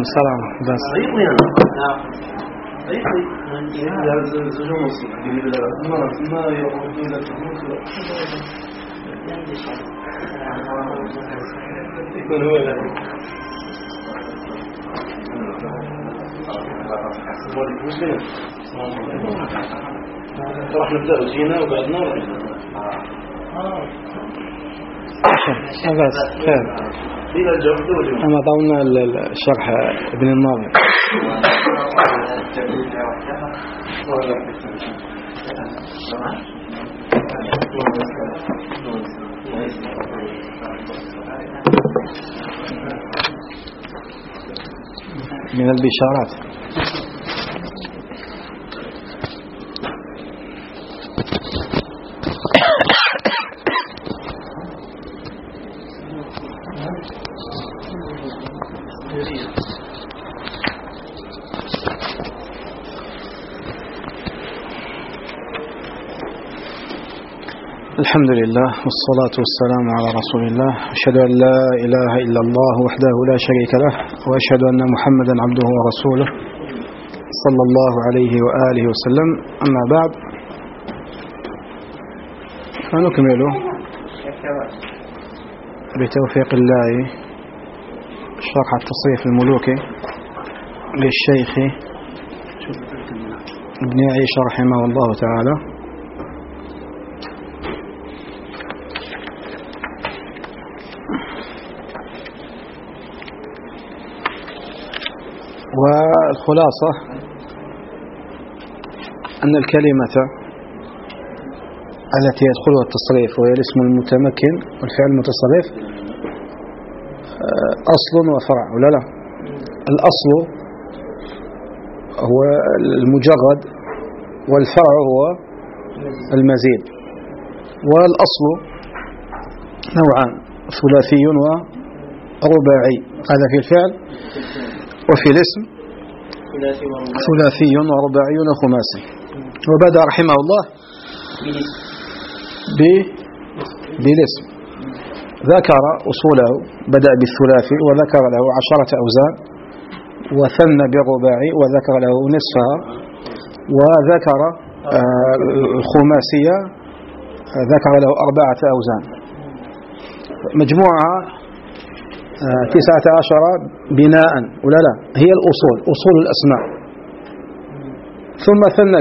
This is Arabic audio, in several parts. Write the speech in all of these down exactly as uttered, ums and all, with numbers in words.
السلام بس راح نبدأ وجينا وبعدنا بس خير. أما ضمن الشرح ابن الناظر من البشارات. الحمد لله والصلاة والسلام على رسول الله. أشهد أن لا إله إلا الله وحده لا شريك له، وأشهد أن محمدا عبده ورسوله صلى الله عليه وآله وسلم. أما بعد، فنكمل بتوفيق الله شرح التصريف الملوكي للشيخ ابن عيش رحمه الله تعالى. والخلاصة أن الكلمة التي يدخلها التصريف وهي الاسم المتمكن والفعل المتصرف أصل وفرع، ولا لا؟ الأصل هو المجرد والفرع هو المزيد. والأصل نوعان، ثلاثي ورباعي، هذا في الفعل، وفي الاسم ثلاثي ورباعي وخماسي. وبدأ رحمه الله بالاسم، ذكر أصوله، بدأ بالثلاثي وذكر له عشرة أوزان، وثنى بالرباعي وذكر له نصفها، وذكر الخماسية ذكر له أربعة أوزان، مجموعة تسعة عشر بناء، ولا لا؟ هي الأصول، أصول الأسماء. ثم ثنى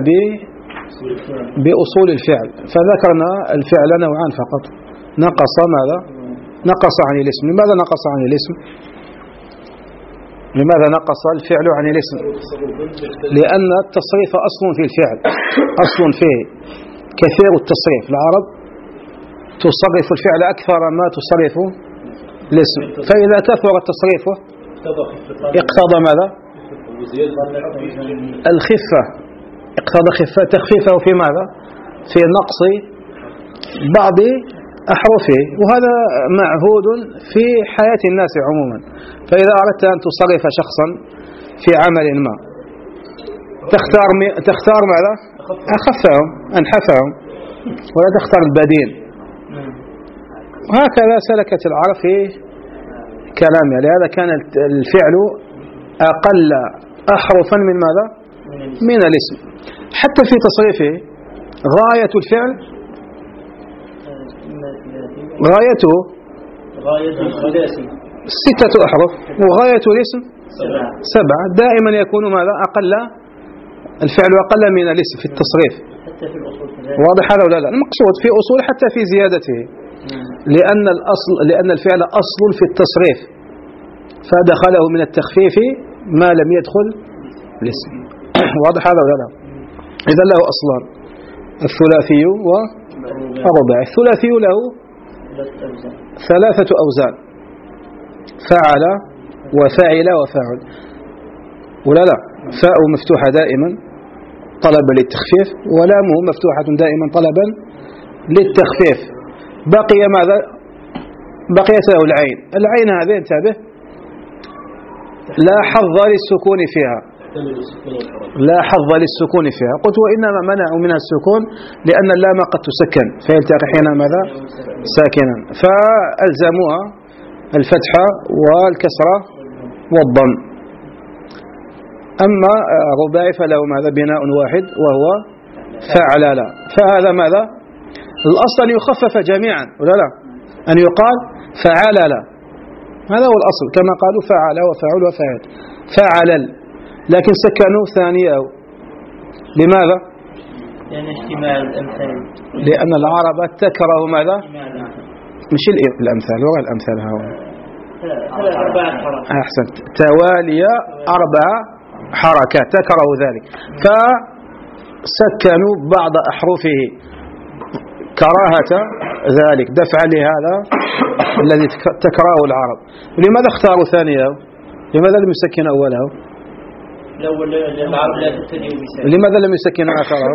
بأصول الفعل، فذكرنا الفعل نوعان فقط، نقص ماذا؟ نقص عن الاسم. لماذا نقص عن الاسم؟ لماذا نقص الفعل عن الاسم؟ لأن التصريف أصل في الفعل، أصل فيه، كثير التصريف. العرب تصرف الفعل أكثر ما تصرف الاسم، فإذا كثر التصريف اقتضى ماذا؟ الخفة، اقتضى خفة تخفيفه في ماذا؟ في نقص بعض أحرفه، وهذا معهود في حياة الناس عموما. فإذا أردت أن تصرف شخصا في عمل ما تختار تختار ماذا؟ أخفهم أنحفهم، ولا تختار البديل. وهكذا سلكت العرب في كلامها، لهذا كان الفعل أقل أحرفا من ماذا؟ من الاسم. حتى في تصريفه غاية الفعل غايته ستة أحرف، وغاية الاسم سبعة. دائما يكون ماذا؟ أقل الفعل أقل من الاسم في التصريف. واضح هذا ولا لا؟ المقصود في أصول حتى في زيادته، لأن الأصل لأن الفعل أصل في التصريف، فدخله من التخفيف ما لم يدخل الاسم. واضح هذا ولا لا؟ إذا له أصلان، الثلاثي والرباعي. الثلاثي له ثلاثة أوزان، فعل وفعل وفعل، ولا لا؟ فاء مفتوحة دائما طلبا للتخفيف، ولامه مفتوحة دائما طلبا للتخفيف. بقي ماذا؟ بقيت له العين. العين هذه انتبه لا حظ للسكون فيها، لا حظ للسكون فيها. قلت وإنما منعوا منها السكون لأن اللام قد تسكن فيلتقي حين ماذا؟ ساكنا، فألزموها الفتحة والكسرة والضم. أما رباعي فله ماذا بناء واحد وهو فعلل. فهذا ماذا الأصل أن يخفف جميعا ولا لا، أن يقال فعلل، هذا هو الأصل كما قالوا فعل وفعل وفعل فعلل، لكن سكنوا ثانيه. لماذا؟ لأن احتمال الأمثال، لأن العرب تكره ماذا؟ مش الأمثال ولا الأمثال هؤلاء أحسنت توالي أربع حركات تكره ذلك، فسكنوا بعض أحرفه كراهة ذلك دفعا لهذا الذي تكرهه العرب. لماذا اختاروا ثانيه؟ لماذا لم يسكن أوله؟ لماذا لم يسكن آخره؟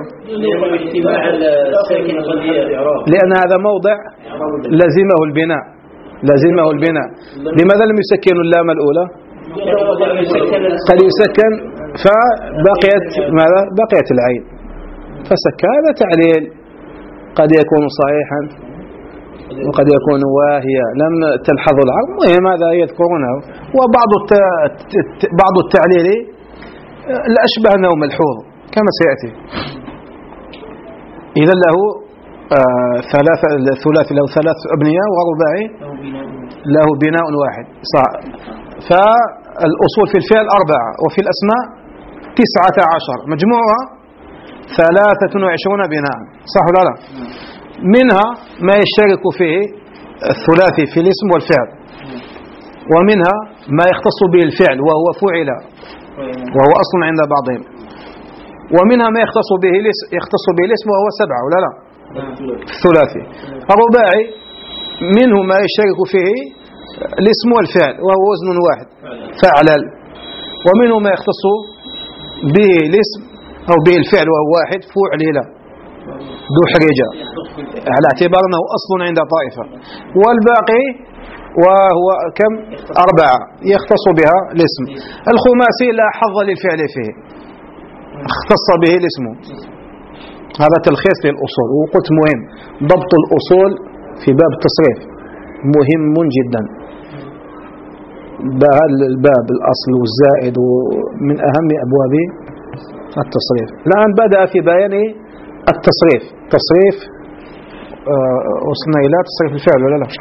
لأن هذا موضع لزمه البناء لزمه البناء. لماذا لم يسكن اللام الأولى؟ قد يسكن فبقيت ماذا؟ بقيت العين فسكن. هذا تعليل قد يكون صحيحا وقد يكون واهيا لم تلحظوا العرب، مهم هذا يذكرونه. وبعض بعض التعليل الأشبه أنه ملحوظ كما سيأتي. إذا له آه ثلاثة ثلاث له ثلاث أبنية ورباعي له بناء واحد صح. فالأصول في الفعل أربعة وفي الأسماء تسعة عشر مجموعها ثلاثة وعشرون بناء صح ولا لا؟ منها ما يشترك فيه الثلاثي في الاسم والفعل، ومنها ما يختص به الفعل وهو فعل وهو أصل عند بعضهم، ومنها ما يختص به يختص به الاسم وهو سبعة ولا لا؟ الثلاثي. الرباعي منه ما يشترك فيه الاسم والفعل وهو وزن واحد فعلل، ومنه ما يختص به الاسم أو به الفعل وهو واحد فعلل ذو حرجة على اعتبار أنه أصل عند طائفة. والباقي وهو كم؟ أربعة يختص بها الاسم. الخماسي لا حظ للفعل فيه اختص به الاسم. هذا تلخيص للأصول. وقلت مهم ضبط الأصول في باب التصريف مهم جدا. الباب الأصل والزائد من أهم أبواب التصريف. الآن بدأ في بيان التصريف. تصريف وصلنا إلى تصريف الفعل ولا لا؟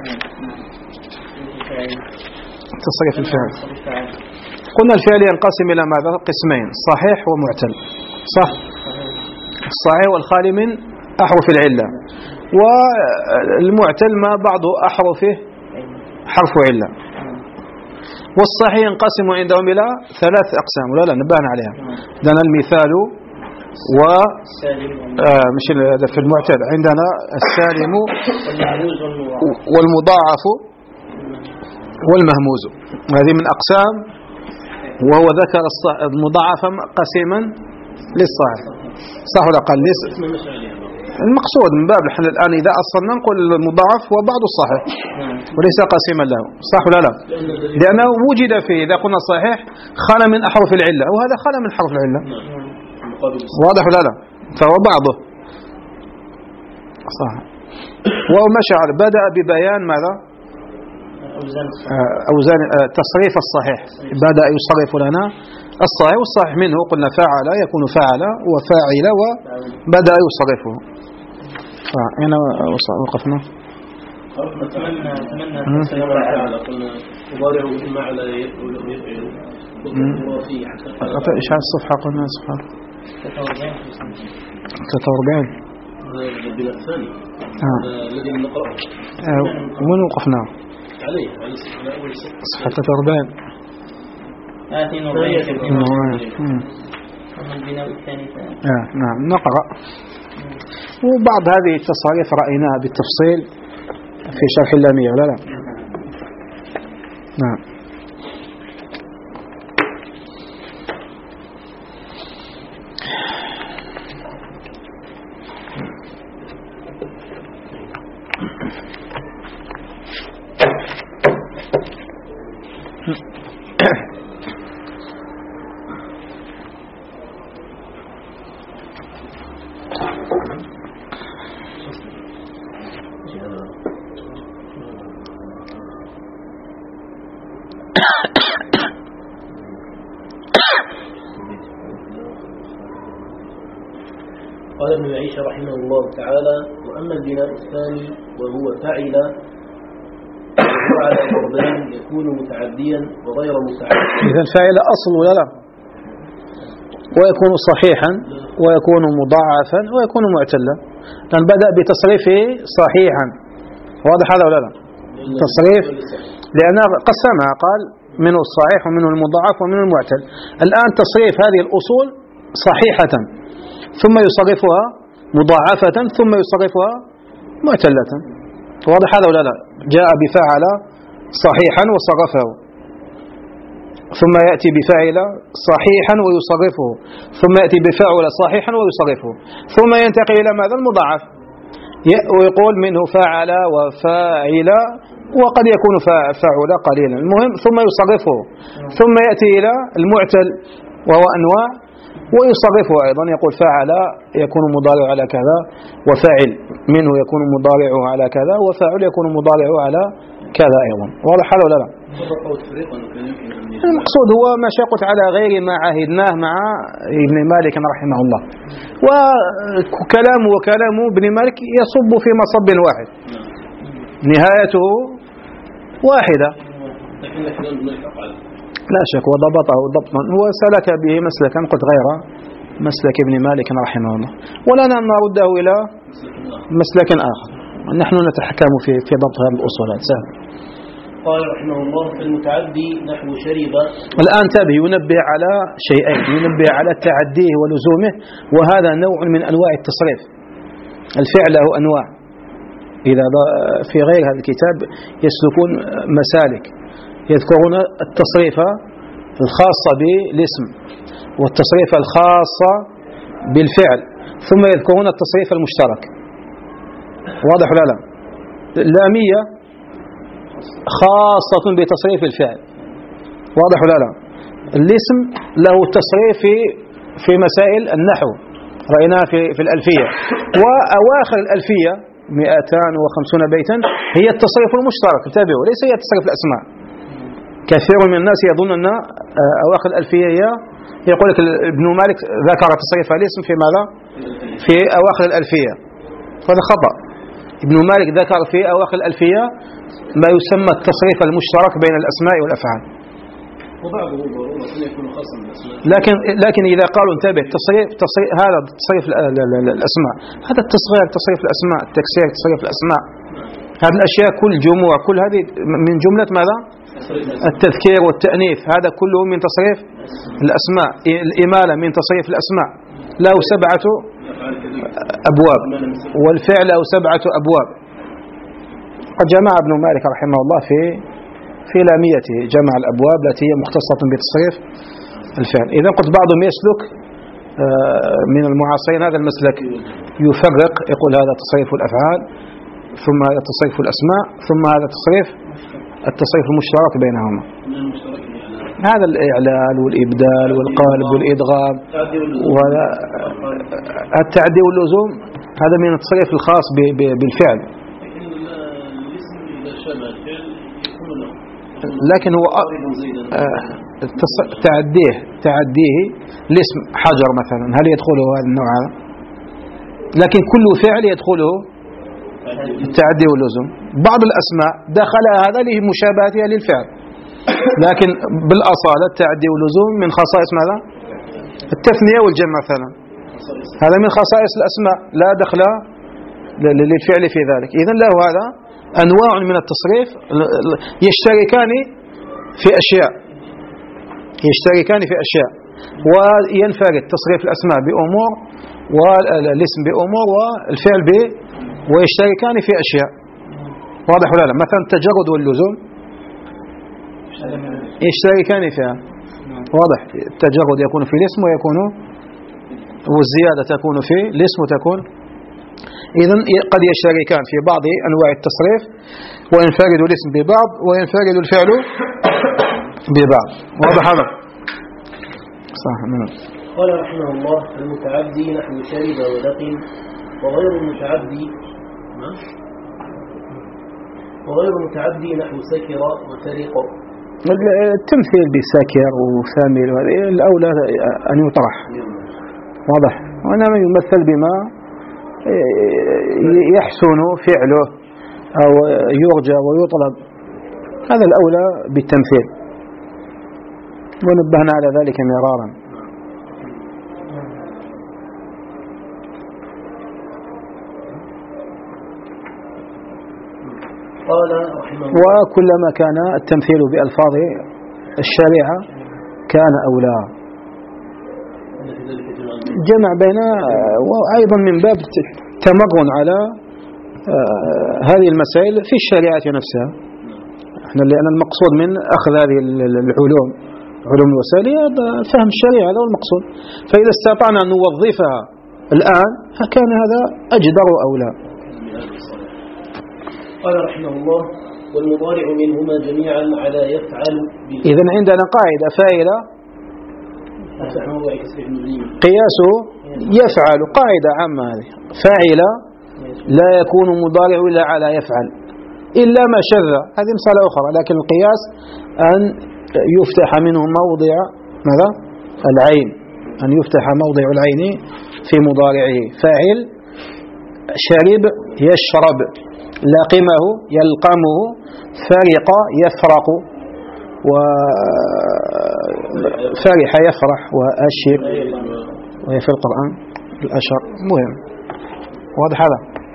تصريف الفعل قلنا الفعل ينقسم إلى ماذا؟ قسمين صحيح ومعتل صح. الصحيح والخالي من أحرف العلة، والمعتل ما بعض أحرفه حرف علة. والصحيح ينقسم عندهم إلى ثلاث أقسام ولا لا نبهنا عليها. عندنا المثال و آه مش في المعتل عندنا السالم والمضاعف والمهموز، هذه من أقسام. وهو ذكر المضاعف قسيما للصحيح صح ولا قال ليس المقصود من باب نحن الآن إذا أصلنا نقول المضاعف هو بعض الصحيح وليس قسيما له صح ولا لا؟ لأنه وجد فيه إذا قلنا صحيح خلا من أحرف العلة وهذا خلا من حرف العلة واضح ولا لا؟ فهو بعضه صح. وهو مشعر بدأ ببيان ماذا؟ أوزان تصريف الصحيح. بدأ يصرف لنا الصحيح والصحيح منه قلنا فعل يكون فعل وفاعل وبدأ يصرفه. هنا وقفنا. أتمنى أتمنى تصريف فعل قلنا مضارع وإما على يفعل. إيش هذه الصفحة قلنا صفحة ثلاثة وأربعين البناء الثاني الذي نقرأه. وين وقفنا؟ عليه على أول صفحة ثلاثة وأربعين. آتين وبين البناء الثاني. آه نعم نقرأ. وبعض هذه التصاريف رأيناها بالتفصيل في شرح اللامية ولا لا؟ نعم. قال ابن عيسى رحمه الله تعالى: وأما البناء الثاني وهو فعل وهو على ضربين يكون متعديا وغير متعدي. إذا فعل أصل ولا لا؟ ويكون صحيحا ويكون مضاعفا ويكون معتلا، لأن بدأ بتصريفه صحيحا. واضح هذا ولا لا؟ تصريف، لأن قسمها قال منه الصحيح ومنه المضاعف ومنه المعتل. الآن تصريف هذه الأصول صحيحة ثم يصرفها مضاعفة ثم يصرفها معتلة. واضح هذا ولا لا؟ جاء بفعل صحيحا وصرفه، ثم يأتي بفعل صحيحا ويصرفه، ثم يأتي بفعل صحيحا ويصرفه، ثم ينتقل إلى ماذا؟ المضاعف، ويقول منه فعل وفاعل، وقد يكون فعل قليلا، المهم ثم يصرفه، ثم يأتي إلى المعتل وهو أنواع ويصرفه أيضا، يقول فعل يكون مضارع على كذا، وفاعل منه يكون مضارعه على كذا، وفاعل يكون مضارعه على كذا أيضا. واضح هذا ولا لا؟ المقصود هو ما شقت على غير ما عهدناه مع ابن مالك رحمه الله، وكلامه وكلام ابن مالك يصب في مصب واحد، نهايته واحدة لا شك، وضبطه ضبطا وسلك به مسلكا قد غير مسلك ابن مالك رحمه الله، ولنا أن نرده إلى مسلك آخر. نحن نتحكم في في ضبط هذه الأصولات. سهل. قال رحمه الله: في المتعدي نحو شرب. الآن تابع ينبه على شيئين، ينبه على تعديه ولزومه، وهذا نوع من أنواع التصريف. الفعل له أنواع، إذا في غير هذا الكتاب يسلكون مسالك، يذكرون التصريف الخاصة بالاسم والتصريف الخاصة بالفعل، ثم يذكرون التصريف المشترك. واضح ولا لا؟ اللامية خاصة بتصريف الفعل، واضح ولا لا؟ الاسم له تصريف في في مسائل النحو، رأيناها في في الألفية، وأواخر الألفية مئتان وخمسون بيتا هي التصريف المشترك. انتبهوا، ليس هي تصريف الأسماء. كثير من الناس يظن أن أواخر الألفية هي، يقول لك ابن مالك ذكر تصريف الاسم في ماذا؟ في أواخر الألفية. هذا خطأ. ابن مالك ذكر في أواخر الألفية ما يسمى التصريف المشترك بين الأسماء والأفعال، وبعضه ضرورة يكون خاصا بالأسماء. لكن لكن إذا قالوا انتبه تصريف تصريف هذا تصريف الأسماء، هذا التصغير تصريف الأسماء، التكسير تصريف الأسماء، هذه الأشياء كل جموع كل هذه من جملة ماذا؟ التذكير والتأنيث، هذا كله من تصريف الأسماء. الإمالة من تصريف الأسماء، له سبعة أبواب، والفعل له سبعة أبواب. قد جمع ابن مالك رحمه الله في في لاميته، جمع الأبواب التي هي مختصة بتصريف الفعل. إذا قلت بعضهم يسلك من المعاصرين هذا المسلك، يفرق، يقول هذا تصريف الأفعال، ثم هذا تصريف الأسماء، ثم هذا تصريف التصريف المشترك بينهما. هذا الإعلال والإبدال والقالب والإدغام، وهذا التعدي واللزوم، هذا من التصريف الخاص بالفعل. لكن هو تعديه تعديه الاسم حجر مثلا، هل يدخله هذا النوع هذا؟ لكن كل فعل يدخله التعدي واللزوم. بعض الأسماء دخل هذا لمشابهتها للفعل، لكن بالأصالة التعدي واللزوم من خصائص ماذا؟ التثنية والجمع مثلا، هذا من خصائص الأسماء، لا دخل للفعل في ذلك. إذن له هذا أنواع من التصريف يشتركان في أشياء، يشتركان في أشياء وينفرد تصريف الأسماء بأمور والاسم بأمور والفعل ب ويشتركان في أشياء. واضح ولا لا؟ مثلا التجرد واللزوم يشتركان فيها، واضح. التجرد يكون في الاسم ويكون، والزيادة تكون في الاسم وتكون، إذن قد يشتركان في بعض أنواع التصريف، وينفرد الاسم ببعض وينفرد الفعل ببعض. واضح هذا؟ صح. نعم. قال رحمه الله: المتعدي نحو شرب ولقم، وغير المتعدي وغير المتعدي نحو سكر وسرق. التمثيل بسكر وثامر الأولى أن يطرح، واضح. وإنما يمثل بما يحسن فعله أو يرجى ويطلب، هذا الأولى بالتمثيل، ونبهنا على ذلك مرارا. وكلما كان التمثيل بألفاظ الشريعة كان أولى. جمع بين وأيضا من باب تمرن على هذه المسائل في الشريعة نفسها، احنا لأن المقصود من أخذ هذه العلوم علوم الوسائلية فهم الشريعة، هذا هو المقصود. فإذا استطعنا أن نوظفها الآن فكان هذا أجدر وأولى. قال رحمه الله: والمضارع منهما جميعا على يفعل. إذن عندنا قاعدة فاعلة قياسه يفعل، قاعدة عامة هذه. فاعل لا يكون مضارع إلا على يفعل إلا ما شذ، هذه مسألة أخرى، لكن القياس أن يفتح منه موضع ماذا؟ العين، أن يفتح موضع العين في مضارعه. فاعل شرب يشرب، لقمه يلقمه، فرق يفرق، وفرح يفرح، وأشر، وهي في القرآن الأشر مهم. واضح هذا؟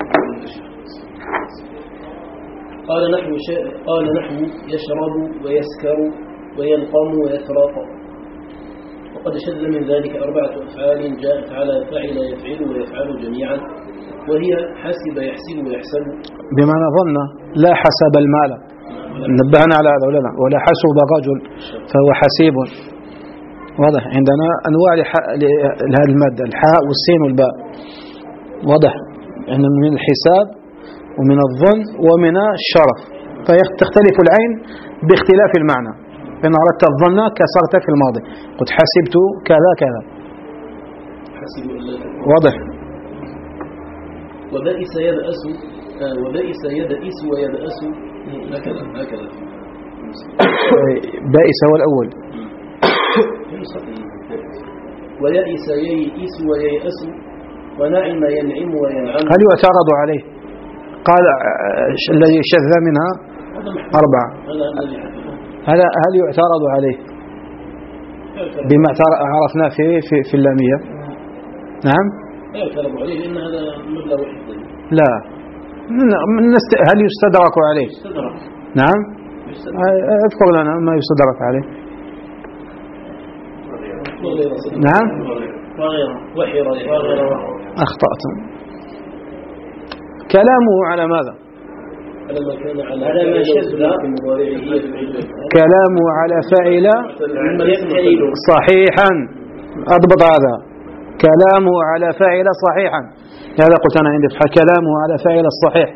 قال نحو قال نحو يشرب ويسكر ويلقم ويفرق. وقد شذ من ذلك أربعة أفعال جاءت على فعل يفعل ويفعل جميعا، وهي حسب يحسب ويحسب، بمعنى ظن لا حسب المال، نبهنا على هذا ولا لا؟ ولا حسب رجل فهو حسيب. واضح. عندنا أنواع لهذه المادة، الحاء والسين والباء. واضح. عندنا من الحساب ومن الظن ومن الشرف، فتختلف العين باختلاف المعنى. إن أردت الظن كسرت في الماضي، قلت حسبت كذا كذا. واضح. وبئس يبأس وبئس يبئس ويبأس، هكذا هكذا. بائس هو الأول. ويئس ييئس وييأس، ونعم ينعم وينعم. هل يعترض عليه؟ قال الذي شذ منها أربعة، هل هل يعترض عليه بما عرفنا في في في اللامية؟ نعم. لا يعترض عليه لأن هذا مبلغ واحد. لا، هل يستدرك عليه؟ يستدرك. نعم. اذكر لنا ما يستدرك عليه. نعم. أخطأتم. كلامه على ماذا؟ على ما شذ. كلامه على فاعل صحيحا، أضبط هذا. كلامه على فاعل صحيحا، هذا قلت أنا عندي كلامه على فاعل الصحيح.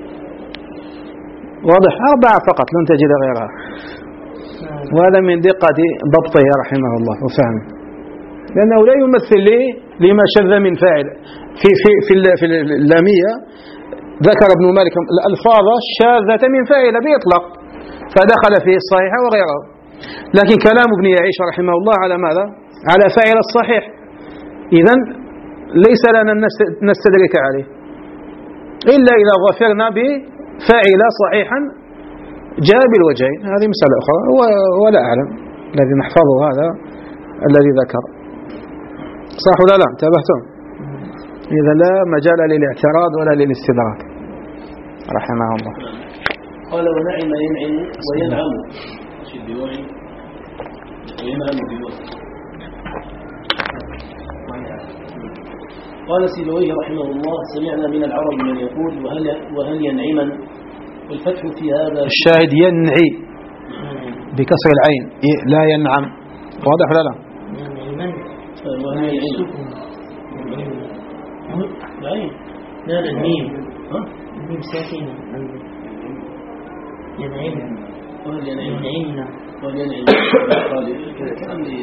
واضح. أربعة فقط لن تجد غيرها، وهذا من دقة ضبطه رحمه الله وفهمه، لأنه لا يمثل لي لما شذ من فاعل. في في في في اللامية ذكر ابن مالك الألفاظ الشاذة من فاعل بإطلاق، فدخل فيه الصحيح وغيره. لكن كلام ابن يعيش رحمه الله على ماذا؟ على فاعل الصحيح. إذن ليس لنا نستدرك عليه إلا إذا ظفرنا بفاعل صحيحا جاء بالوجهين. هذه مسألة أخرى ولا أعلم، الذي نحفظه هذا الذي ذكر. صح ولا لا؟ انتبهتم؟ إذا لا مجال للاعتراض ولا للاستدراك رحمه الله. قال ونعم ينعم وينعم، وينعم بوجه. قال سيبويه رحمه الله: سمعنا من العرب من يقول وهل وهل ينعما، والفتح في هذا الشاهد ينعي بكسر العين لا ينعم. واضح ولا لا؟ وهل ينعم العين لا لا الميم ها الميم ساكنة. ينعم وهل ينعم ينعمنا وهل ينعم قال كأني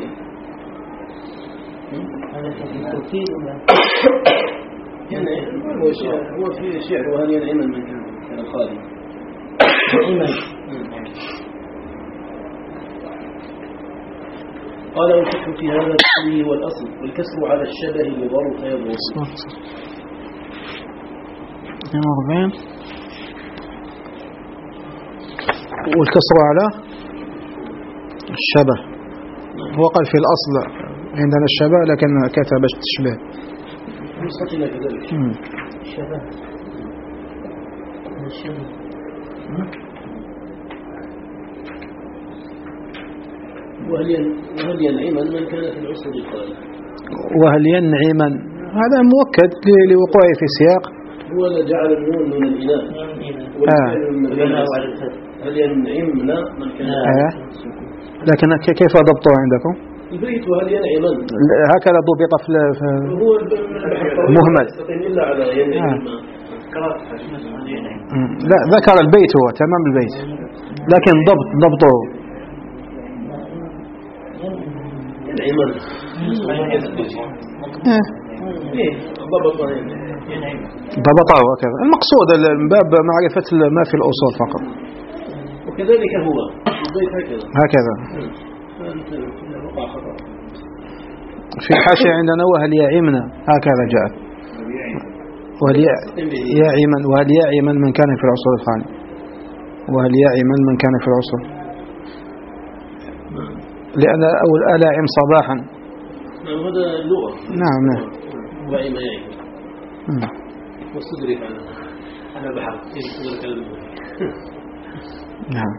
هذا التوكيد ولا ينعم هو شعر، هو في شعر وهل ينعم من كان الخالي نعما. قال والفتح في هذا كله هو الأصل والكسر على الشبه يضر فيضر. والكسر على الشبه، هو قال في الأصل عندنا الشبه لكن كتب التشبيه. نسختنا كذلك الشبه الشبه وهل ينعما من كان في العسر بالقائل. وهل ينعما هذا مؤكد لوقوعه في سياق. هو جعل النون من الإله والفعل على الفتح. هل ينعمنا من كان آه. لكن كيف ضبطه عندكم؟ البيت وهل ينعما هكذا ضبط في هو مهمل إلا على ينعم. لا ذكر البيت هو تمام البيت لكن ضبط ضبطه ينعما ضبطه وكذا. المقصود من باب معرفة ما في الأصول فقط. وكذلك هو البيت هكذا هكذا. في الحاشية عندنا وهل يعمنا هكذا جاءت وهل يعمن وهل يعمن من كان في العصر الثاني وهل يعمن من كان في العصر لأن أول ألاعم صباحا. نعم هذا اللغة. نعم نعم. وعم يعم واستدرك على على بحر يستدرك على البحر. نعم.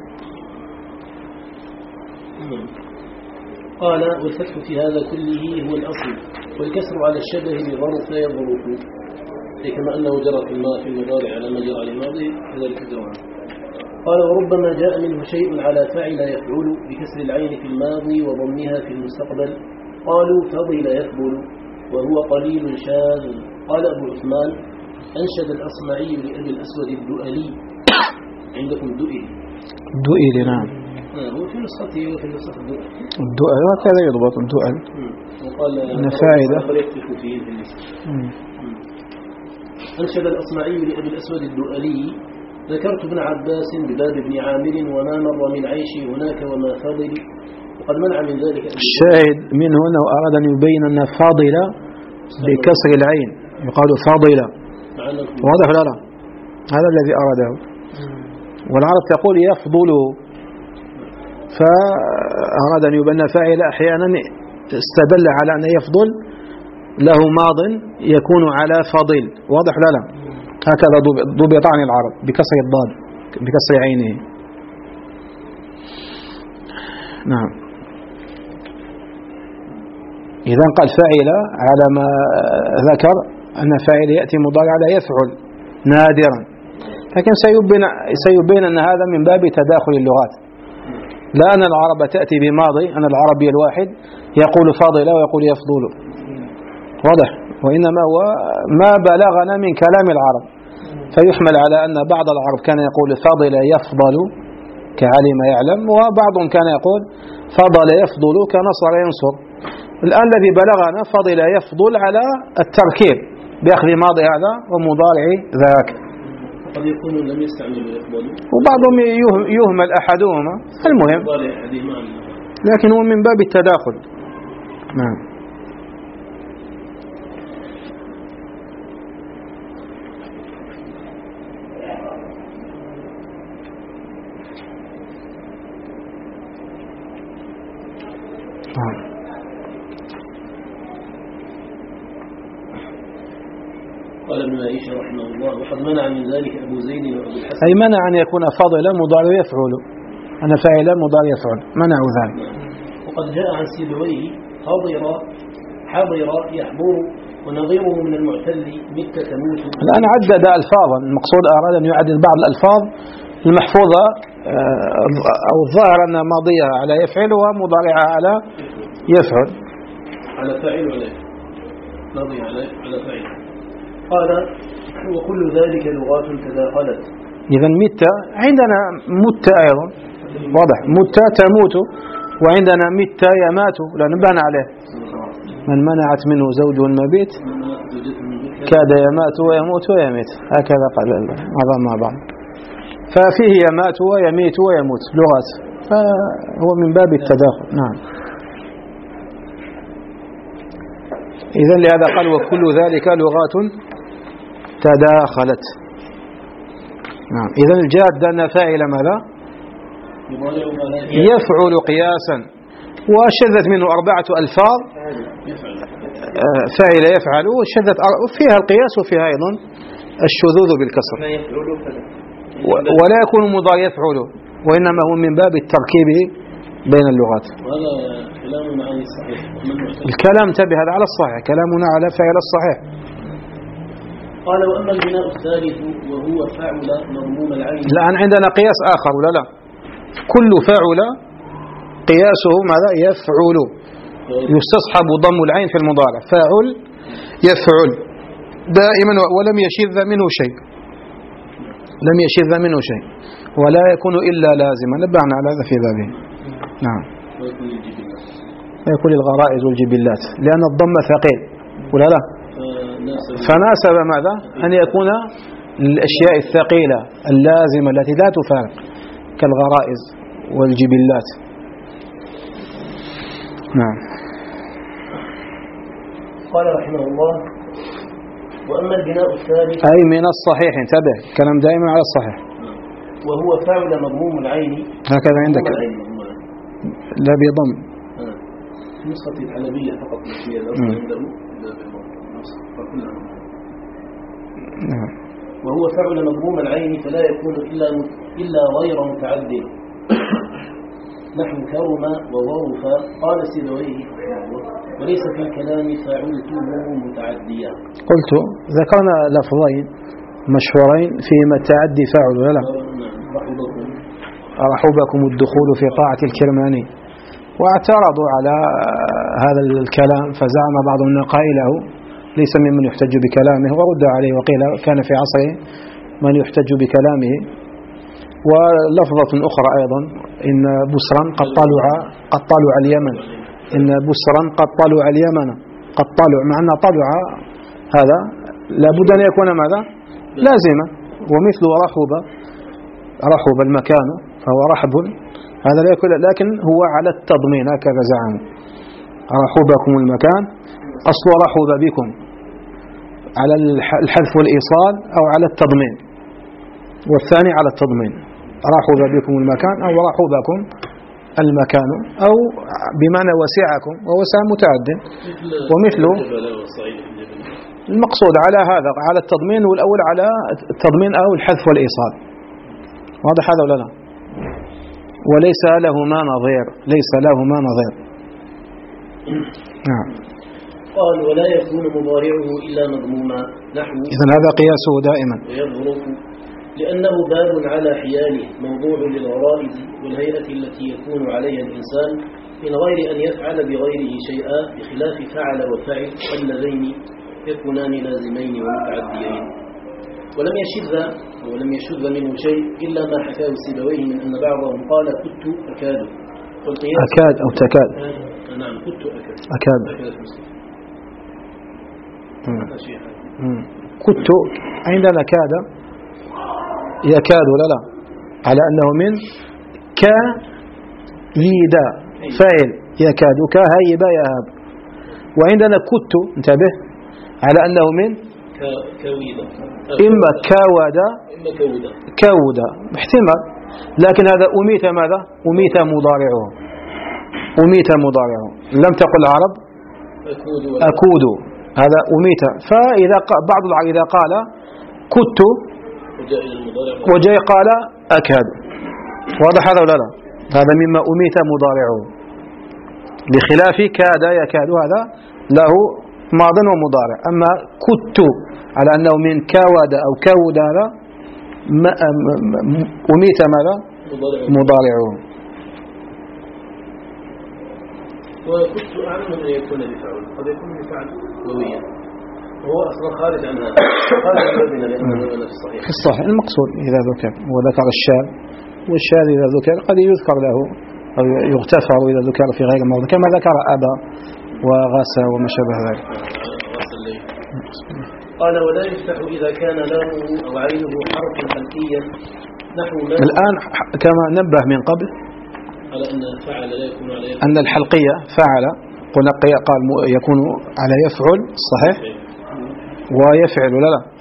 قال والفتح في هذا كله هو الأصل والكسر على الشبه بظرف يظرف كما أنه جرى في الماء في المضارع على ما جرى الماضي كذلك جرى. قال وربما جاء منه شيء على فاعل يفعل بكسر العين في الماضي وضمها في المستقبل قالوا فضل يفضل وهو قليل شاذ. قال أبو عثمان أنشد الأصمعي لأبي الأسود الدؤلي عندكم دؤلي دؤلي نعم هو في نسخته وفي نسخة الدؤل الدؤل وكذا يضبط الدؤل وقال إن فائدة أنشد الأصمعي لأبي الأسود الدؤلي ذكرت ابن عباس بباب ابن عامر وما مر من عيشي هناك وما فضل وقد منع من ذلك. الشاهد منه أنه أراد أن يبين أن فاضلة بكسر العين يقال فاضلة واضح لا لا هذا الذي أراده. والعرب تقول يفضل فأراد أن يبين فاعل أحيانا استدل على أن يفضل له ماض يكون على فضل واضح لا لا هكذا ضبط عن العرب بكسر الضاد بكسر عينه. نعم. إذا قال فاعل على ما ذكر أن فاعل يأتي مضارع لا يفعل نادرا لكن سيبين, سيبين أن هذا من باب تداخل اللغات لا أن العرب تأتي بماضي أن العربي الواحد يقول فاضل ويقول يفضل واضح وإنما هو ما بلغنا من كلام العرب فيحمل على أن بعض العرب كان يقول فضل يفضل كعلم يعلم وبعضهم كان يقول فضل يفضل كنصر ينصر. الآن الذي بلغنا فضل يفضل على التركيب بأخذ ماضي هذا ومضارع ذاك قد يكون لم يستعمل يفضل وبعضهم يهمل أحدهما المهم لكن هو من باب التداخل. نعم. قال ابن عائشة رحمه الله وقد منع من ذلك أبو زيد وأبو الحسن أي منع أن يكون فاضلا مضارع يفعل أنا فاعلا مضارع يفعل منعوا ذلك. وقد جاء عن سيبويه حاضر حاضر يحضر ونظيره من المعتل مت تموت. الآن عدد ألفاظا المقصود أراد أن يعدد بعض الألفاظ المحفوظة أو الظاهر أن ماضيها على يفعل ومضارعها على يفعل على فاعل ولا ماضي على على فاعل. قال وكل ذلك لغات تداخلت. إذا مت عندنا مت أيضا واضح مت تموت وعندنا مت يمات لا نبهنا عليه من منعت منه زوج المبيت كاد يمات ويموت ويميت هكذا قال هذا مع بعض ففيه يمات ويميت ويموت لغات فهو من باب التداخل. نعم. إذن لهذا قال وكل ذلك لغات تداخلت. نعم. إذن الجادة أن فاعل ماذا؟ يفعل قياسا، وشذت منه أربعة ألفاظ فاعل يفعل، وشذت فيها القياس وفيها أيضا الشذوذ بالكسر، ولا يكون مضارع يفعل، وإنما هو من باب التركيب بين اللغات. الكلام انتبه هذا على الصحيح، كلامنا على فعل الصحيح. قال وأما البناء الثالث وهو فعل مضموم العين. الآن عندنا قياس آخر ولا لا؟ كل فعل قياسه ماذا؟ يفعل، يستصحب ضم العين في المضارع، فاعل يفعل دائما ولم يشذ منه شيء، لم يشذ منه شيء، ولا يكون إلا لازما. نبهنا على هذا في بابه. نعم. ويكون الغرائز والجبلات، لأن الضم ثقيل ولا لا؟ فناسب ماذا؟ أن يكون الأشياء الثقيلة اللازمة التي لا تفارق كالغرائز والجبلات. نعم. قال رحمه الله وأما البناء الثالث أي من الصحيح، انتبه كلام دائما على الصحيح، وهو فعل مضموم العين. هكذا عندك لا بضم نسخة الحلبية فقط هي عنده. نعم. وهو فعل مضموم العين فلا يكون إلا إلا غير متعد نحو كرم وظرف. قال سيبويه وليس في الكلام فعلته متعديا. قلت ذكرنا لفظين مشهورين فيما التعدي فاعل ولا لا؟ رحبكم الدخول في طاعة الكرماني، واعترضوا على هذا الكلام، فزعم بعض أن قائله ليس ممن يحتج بكلامه، ورد عليه وقيل كان في عصره من يحتج بكلامه. ولفظة أخرى أيضا إن بسرا قد طلع قد طلع اليمن، إن بسرا قد طلع اليمن، قد طلع، مع أن طلع هذا لابد أن يكون ماذا؟ لازما. ومثل رحب، رحب المكان فهو رحب، هذا لا يكون، لكن هو على التضمين هكذا زعموا. رحبكم المكان أصل رحب بكم على الحذف والإيصال أو على التضمين، والثاني على التضمين، رحب بكم المكان أو رحبكم المكان، أو بمعنى وسعكم، ووسع متعد. ومثله المقصود على هذا على التضمين، والأول على التضمين أو الحذف والإيصال. واضح هذا ولا لا؟ وليس لهما نظير، ليس لهما نظير. نعم. قال ولا يكون مضارعه إلا مضموما نحو. إذن هذا قياسه دائما. ويظرف لأنه باب على حياله موضوع للغرائز والهيئة التي يكون عليها الإنسان من غير أن يفعل بغيره شيئا، بخلاف فعل وفعل اللذين يكونان لازمين ومتعديين. ولم يشذ ولم يشذ منه شيء إلا ما حكاه سيبويه من أن بعضهم قال كنت أكاد. أكاد أو تكاد. آه نعم كنت أكاد. أكاد. كنت عندنا كاد يكاد ولا لا؟ على أنه من كليدا فاعل يكاد كهيبا يهاب. وعندنا كنت انتبه على أنه من كويدا، إما كاودا كودا احتمال، لكن هذا أميت ماذا؟ أميت مضارعه، أميت مضارعه. لم تقل العرب أكود، هذا أميت. فإذا بعض العرب إذا قال كنت وجاء قال أكاد، واضح هذا ولا لا؟ هذا مما أميت مضارعه، بخلاف كاد يكاد هذا له ماض ومضارع. أما كنت على أنه من كاود أو كود هذا أميت ماذا؟ مضارعه. وكنت أعلم أن يكون بفعل، قد يكون بفعل قويا وهو أصلا خارج عن هذا، خارج عن هذا لأنه الصحيح. في الصحيح المقصود إذا ذكر، وذكر الشاذ، والشاذ إذا ذكر قد يذكر له أو يغتفر إذا ذكر في غير موضع، كما ذكر أبا وغسى وما شابه ذلك. قال ولا يفتح إذا كان لامه أو عينه حرفا خلقيا نحو ما. الآن كما نبه من قبل على أن فعل لا يكون عليه أن الحلقية فعل قلنا قال يكون على يفعل صحيح ويفعل ولا لا؟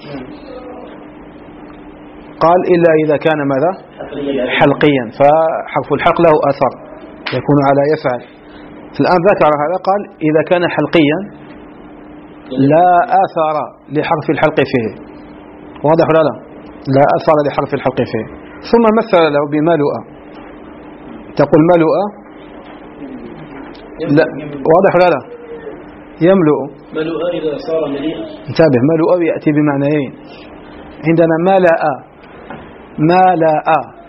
قال إلا إذا كان ماذا؟ حلقيا، فحرف الحلق له أثر يكون على يفعل. الآن ذكر هذا قال إذا كان حلقيا لا أثر لحرف الحلق فيه. واضح ولا لا؟ لا أثر لحرف الحلق فيه. ثم مثل له بملؤ. تقول ملؤ لا، واضح ولا لا؟ يملؤ. ملؤ إذا صار مليئا. انتبه، ملؤ يأتي بمعنيين. عندنا ملأ، ملأ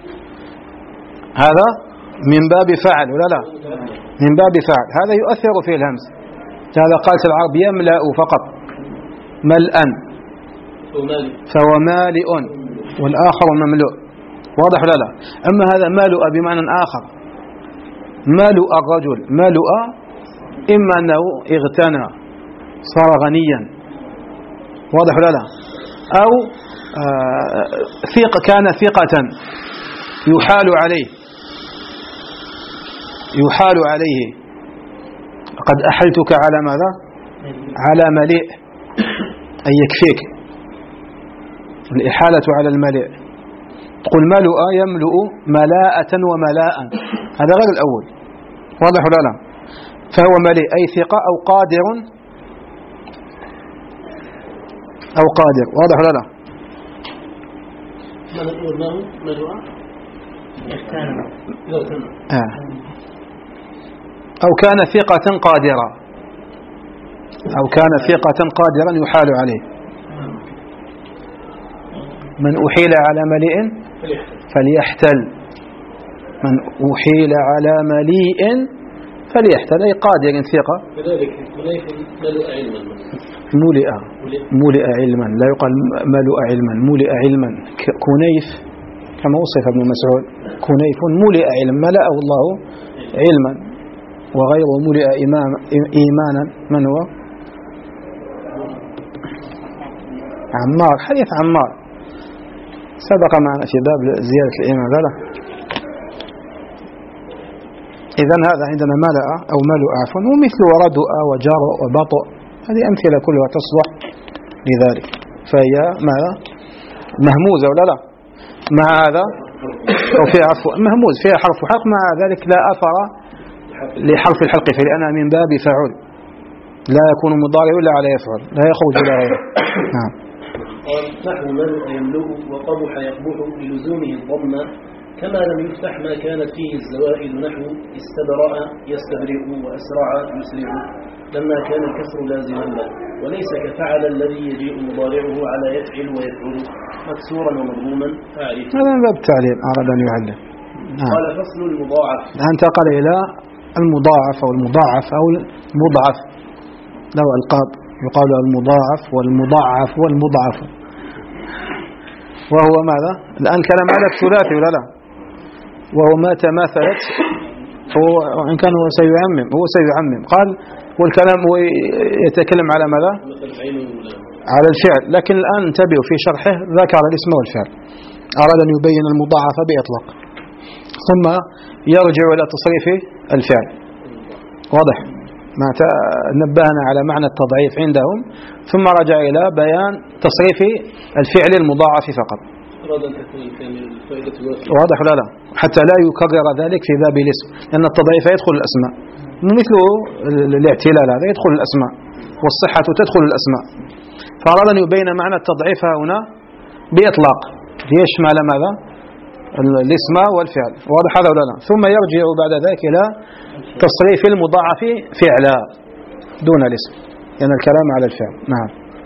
هذا من باب فعل ولا لا؟ من باب فعل، هذا يؤثر فيه الهمز. هذا قالت العرب يملأ فقط ملأ فهو مالئ والآخر مملؤ. واضح ولا لا؟ أما هذا مالؤ بمعنى آخر، مالؤ الرجل، مالؤ إما أنه اغتنى صار غنيا، واضح ولا لا؟ أو آه ثقة، كان ثقة يحال عليه، يحال عليه قد أحلتك على ماذا؟ على مليء، أي يكفيك الإحالة على المليء. تقول ملؤ يملؤ ملاءة وملاء، هذا غير الأول، واضح ولا لا؟ فهو مليء أي ثقة أو قادر أو قادر، واضح ولا لا؟ آه. أو كان ثقة قادرة، أو كان ثقة قادرا يحال عليه. من أحيل على مليء فليحتل، من أحيل على مليء فليحتل أي قادر ثقة. كذلك ملؤ علما، ملئ ملئ علما، لا يقال ملؤ علما، ملئ علما. كنيف كما وصف ابن مسعود، كنيف ملئ علما، ملأه الله علما. وغيره ملئ إيمانا، من هو؟ عمار، حديث عمار سبق معنا في باب زيادة الإيمان. لا إذن هذا عندنا ملأ أو ملؤ عفوا، ومثل ردؤ وجرؤ وبطؤ، هذه أمثلة كلها تصلح لذلك، فهي ماذا؟ مهموزة ولا لا؟ مع هذا أو فيها عفو مهموز، فيها حرف حلق، مع ذلك لا أثر لحرف الحلق فيه، لأنها من باب فعل، لا يكون مضارع إلا على يفعل، لا يخرج إلى غيره. نعم. قال نحو ملؤ يملؤ وقبح يقبح بلزومه الضمة، كما لم يفتح ما كانت فيه الزوائد، نحو استبرأ يستبرئ وأسرع يسرع، لما كان الكسر لازما له، وليس كفعل الذي يجيء مضارعه على يفعل ويفعل مكسورا ومضموما فاعرف. هذا من باب التعليل، أراد أن يعلم. قال فصل المضاعف، انتقل إلى المضاعف أو المضاعف أو المضعف، له ألقاب، يقال المضاعف والمضاعف والمضعف. وهو ماذا؟ الآن كلام على الثلاثي ولا لا؟ وهو ما تماثلت، هو إن كان هو سيعمم، هو سيعمم. قال والكلام هو يتكلم على ماذا؟ على الفعل، لكن الآن انتبهوا في شرحه ذكر الاسم والفعل، أراد أن يبين المضاعف بإطلاق، ثم يرجع إلى تصريف الفعل. واضح؟ ما نبهنا على معنى التضعيف عندهم، ثم رجع إلى بيان تصريف الفعل المضاعف فقط. واضح ولا لا؟ حتى لا يكرر ذلك في باب الاسم، لأن التضعيف يدخل الأسماء، مثله الاعتلال هذا يدخل الأسماء، والصحة تدخل الأسماء. فأراد أن يبين معنى التضعيف هنا بإطلاق ليشمل ماذا؟ الاسم والفعل. واضح هذا ولا لا؟ ثم يرجع بعد ذلك إلى تصريف المضاعف فعلا دون الاسم، لأن يعني الكلام على الفعل. نعم.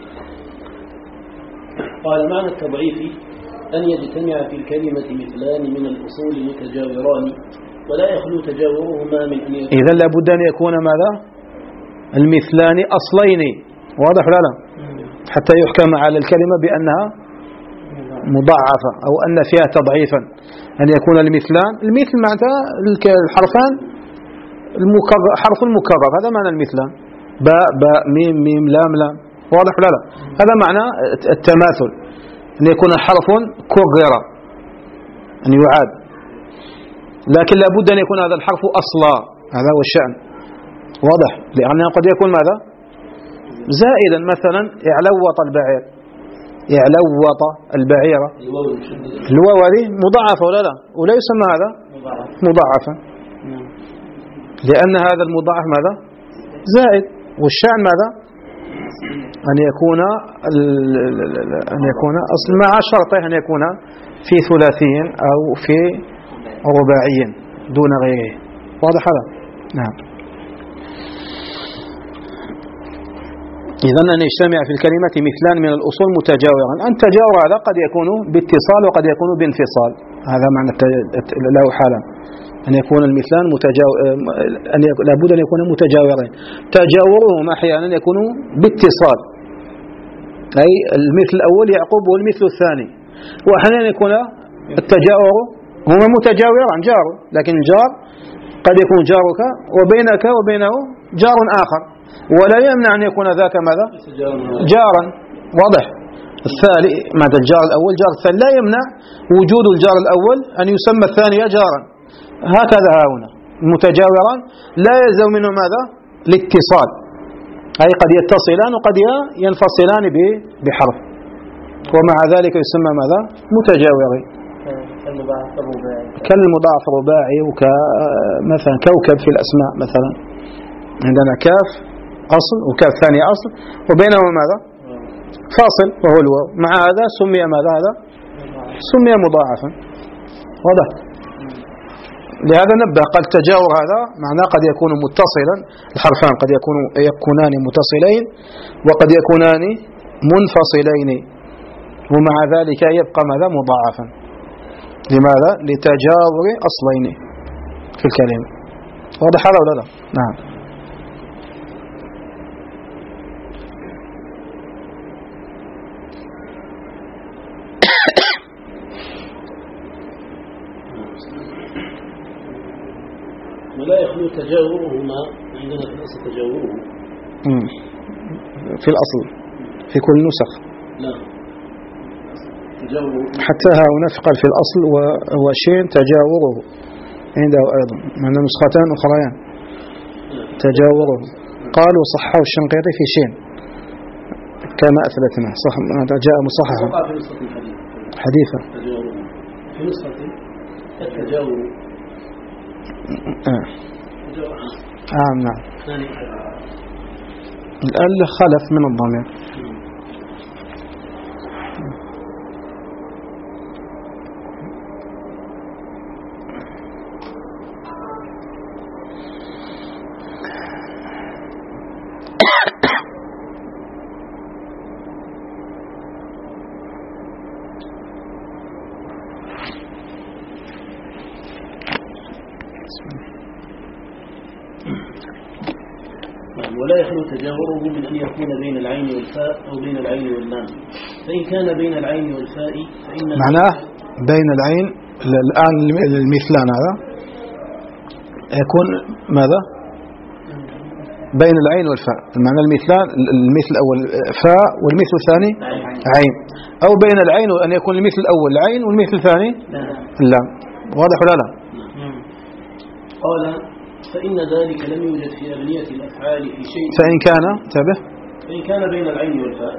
قال معنى التضعيف أن يجتمع في الكلمة مثلان من الأصول متجاوران، ولا يخلو تجاورهما من أن يكون. إذن لابد أن يكون ماذا؟ المثلان أصلين. واضح ولا لا؟ حتى يحكم على الكلمة بأنها مضاعفة أو أن فيها تضعيفا، أن يكون المثلان، المثل معناتها الحرفان المكرر، حرف المكرر، هذا معنى المثلان، باء باء ميم ميم لام لام. واضح ولا لا؟ هذا معنى التماثل، أن يكون حرف كرر أن يعاد، لكن لابد أن يكون هذا الحرف أصلا، هذا هو الشأن، واضح، لأنه قد يكون ماذا زائدا، مثلا اعلوط البعير، اعلوط البعيرة، الواو هذه مضاعفة ولا لا، ولا يسمى هذا مضاعفا لأن هذا المضاعف ماذا زائد. والشأن ماذا أن يكون أن يكون أصل مع شرطه أن يكون في ثلاثي أو في رباعي دون غيره. واضح هذا؟ نعم. إذن أن يجتمع في الكلمة مثلان من الأصول متجاورا. أن تجاور هذا قد يكون باتصال وقد يكون بانفصال، هذا معنى له حالا أن يكون المثلان متجاور، أن لابد أن يكون متجاورين. تجاورهم أحيانا يكون باتصال، أي المثل الأول يعقبه المثل الثاني، وأحيانا يكون التجاور هما متجاوران جار، لكن الجار قد يكون جارك وبينك وبينه جار آخر، ولا يمنع أن يكون ذاك ماذا جارا. واضح؟ الثاني ماذا الجار الأول جار الثاني، لا يمنع وجود الجار الأول أن يسمى الثاني جارا. هكذا هنا المتجاوران لا يلزم منه ماذا الاتصال، أي قد يتصلان وقد ينفصلان بحرف، ومع ذلك يسمى ماذا متجاورين. كالمضاعف الرباعي، وكمثلا كوكب في الأسماء، مثلا عندنا كاف أصل وكاف ثاني أصل وبينهما ماذا فاصل وهو الواو، مع هذا سمي ماذا هذا سمي مضاعفا. واضح؟ لهذا نبه قال التجاور هذا معناه قد يكون متصلا، الحرفان قد يكون يكونان متصلين وقد يكونان منفصلين، ومع ذلك يبقى ماذا مضاعفا. لماذا؟ لتجاور أصلين في الكلمة. واضح هذا ولا لا؟ نعم. ولا يخلو تجاورهما عندنا في الأصل تجاوره في الأصل في كل نسخ لا تجاوره، حتى ها هنا قال في الأصل وشين تجاوره عنده أيضا من نسختان أخريان تجاوره. قالوا صحه الشنقيطي في شين كما أثبتنا، صح جاء مصححا حديثا في نسخة التجاور. آه. آه نعم. الآن خلف من الضمير. ولا يخلو تجاوره من أن يكون بين العين والفاء أو بين العين واللام، فإن كان بين العين والفاء فإن معناه بين العين الآن المثلان هذا يكون ماذا بين العين والفاء، المعنى المثلان المثل الأول فاء والمثل الثاني عين، أو بين العين أن يكون المثل الأول عين والمثل الثاني اللام. واضح ولا لا؟ قال فإن ذلك لم يوجد في أبنية الأفعال في شيء. فإن كان انتبه فإن كان بين العين والفاء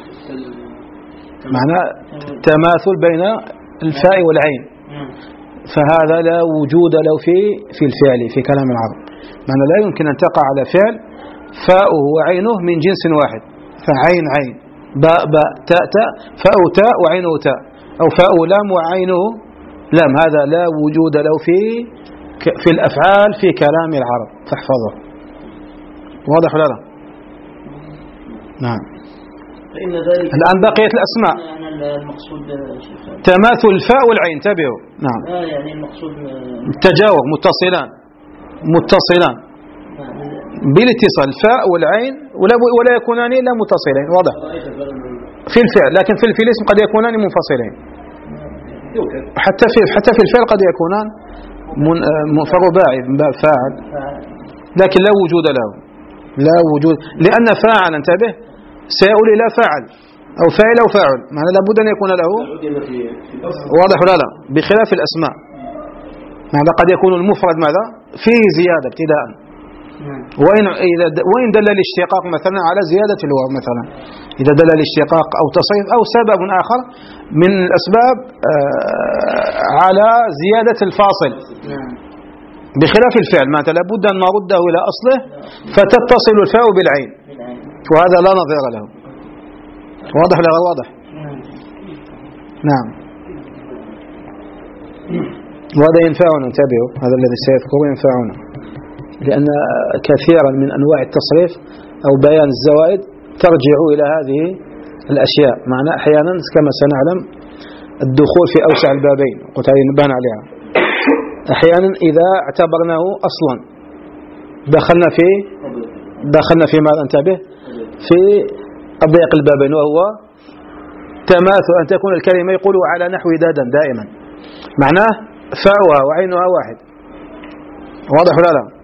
معنى تماثل بين الفاء والعين، فهذا لا وجود له في في الفعل في كلام العرب. معنى لا يمكن أن تقع على فعل فاؤه وعينه من جنس واحد، فعين عين باء باء تاء تاء فاء تاء وعينه تاء، أو فاء لام وعينه لام، هذا لا وجود له في في الأفعال في كلام العرب، تحفظه. واضح ولا لا؟ نعم. فإن ذلك الآن بقيت الأسماء. المقصود تماثل الفاء والعين، تابعوا. نعم. آه يعني المقصود التجاور متصلان متصلان بالاتصال الفاء والعين ولا ولا يكونان لا متصلين. واضح في الفعل، لكن في الاسم قد يكونان منفصلين. حتى في حتى في الفعل قد يكونان فرباعي من باب فاعل، لكن لا وجود له، لا وجود، لأن فاعل انتبه سيؤولي لا فاعل أو فاعل أو فاعل، معنى لابد أن يكون له. واضح ولا لا؟ بخلاف الأسماء، ماذا قد يكون المفرد ماذا فيه زيادة ابتداء، وإن إذا وإن دل الاشتقاق مثلا على زيادة الواو مثلا، إذا دل الاشتقاق أو تصريف أو سبب آخر من الأسباب على زيادة الفاصل بخلاف الفعل، معناته لابد أن نرده إلى أصله فتتصل الفاء بالعين، وهذا لا نظير له. واضح ولا غير واضح؟ نعم. وهذا ينفعنا، انتبهوا، هذا الذي سيذكره ينفعنا، لأن كثيرا من أنواع التصريف أو بيان الزوائد ترجع إلى هذه الأشياء. معنا أحيانا كما سنعلم الدخول في أوسع البابين، قلت هذه نبهنا عليها، أحيانا إذا اعتبرناه أصلا دخلنا في دخلنا في ماذا؟ انتبه، في أضيق البابين، وهو تماثل، أن تكون الكلمة يقول على نحو دادا دائما، معناه فاؤها وعينها واحد. واضح ولا لا؟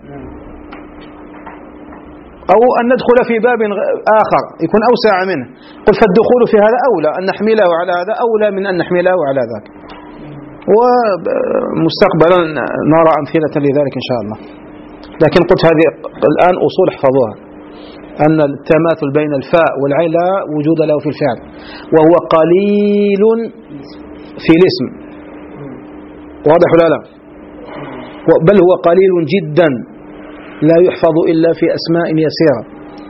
أو أن ندخل في باب آخر يكون أوسع منه، قل فالدخول في هذا أولى، أن نحمله على هذا أولى من أن نحمله على ذاك. ومستقبلا نرى أمثلة لذلك إن شاء الله. لكن قلت هذه الآن أصول احفظوها، أن التماثل بين الفاء والعين لا وجود له في الفعل، وهو قليل في الاسم. واضح ولا لا؟ بل هو قليل جدا لا يحفظ إلا في أسماء يسيرة،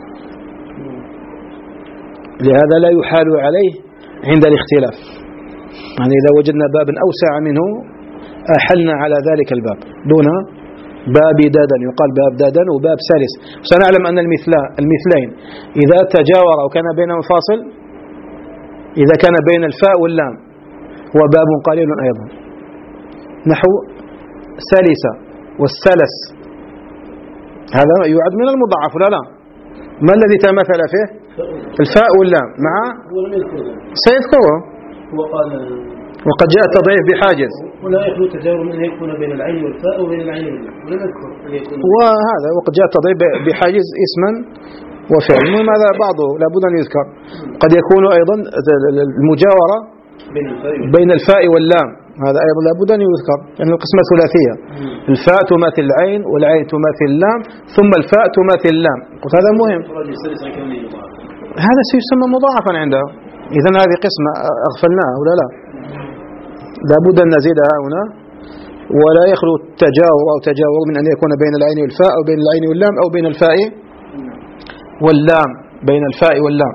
لهذا لا يحال عليه عند الاختلاف. يعني إذا وجدنا بابا أوسع منه أحلنا على ذلك الباب دون باب دادا، يقال باب دادا وباب سالس. سنعلم أن المثلين إذا تجاور أو كان بينهم فاصل، إذا كان بين الفاء واللام هو باب قليل أيضا، نحو سلس والسلس، هذا يعد من المضاعف ولا لا؟ ما الذي تماثل فيه؟ الفاء واللام مع سيذكره، وقد جاء التضعيف بحاجز، ولا يخلو تجاور من أن يكون بين العين والفاء وبين العين واللام، ولم يذكر أن يكون، وهذا وقد جاء التضعيف بحاجز اسما وفعل. المهم هذا بعضه لابد أن يذكر. قد يكون أيضا المجاورة بين الفاء واللام، هذا أيضا لابد أن يذكر، لأن يعني القسمة ثلاثية، الفاء تماثل العين والعين تماثل اللام ثم الفاء تماثل اللام. قلت هذا مهم، هذا سيسمى مضاعفا عنده. إذن هذه قسمة أغفلناها ولا لا؟ لابد أن نزيدها هنا، ولا يخلو التجاور أو تجاور من أن يكون بين العين والفاء أو بين العين واللام أو بين الفاء واللام، بين الفاء واللام.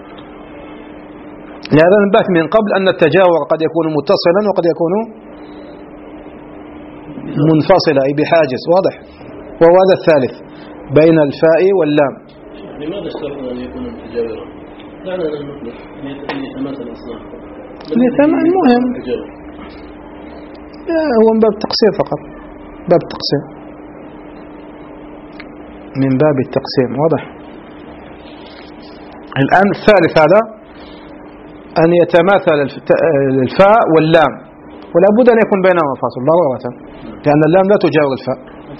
لهذا نبهت من قبل أن التجاور قد يكون متصلا وقد يكون منفصلا أي بحاجز. واضح؟ وهو هذا الثالث بين الفاء واللام. لماذا اشترطنا أن يكون متجاورا؟ معنى أن نطلق أن يتماثل الأصناف. المهم هو من باب التقسيم فقط، باب التقسيم، من باب التقسيم. واضح؟ الآن الثالث هذا أن يتماثل الفاء واللام، ولا بد أن يكون بينهما فاصل ضرورة، لأن اللام لا تجاور الفاء.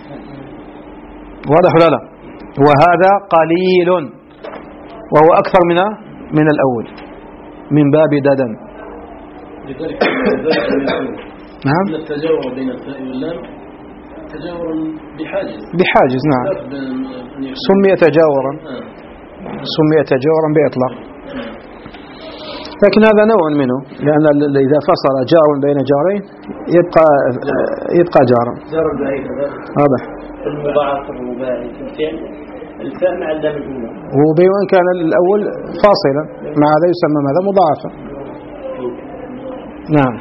واضح ولا لا؟ وهذا قليل، وهو أكثر من من الأول من باب ددن. لذلك نعم، التجاور بين الفاء واللام تجاور بحاجز بحاجز نعم، سمي تجاورا، سمي تجاورا بإطلاق. لكن هذا نوع منه، لأن إذا فصل جار بين جارين يبقى يبقى جارا. جار بعيد. واضح. المضاعف الرباعي الفاء مع اللام الأولى، وبين كان الأول فاصلا مع هذا يسمى ماذا؟ مضاعفا. نعم.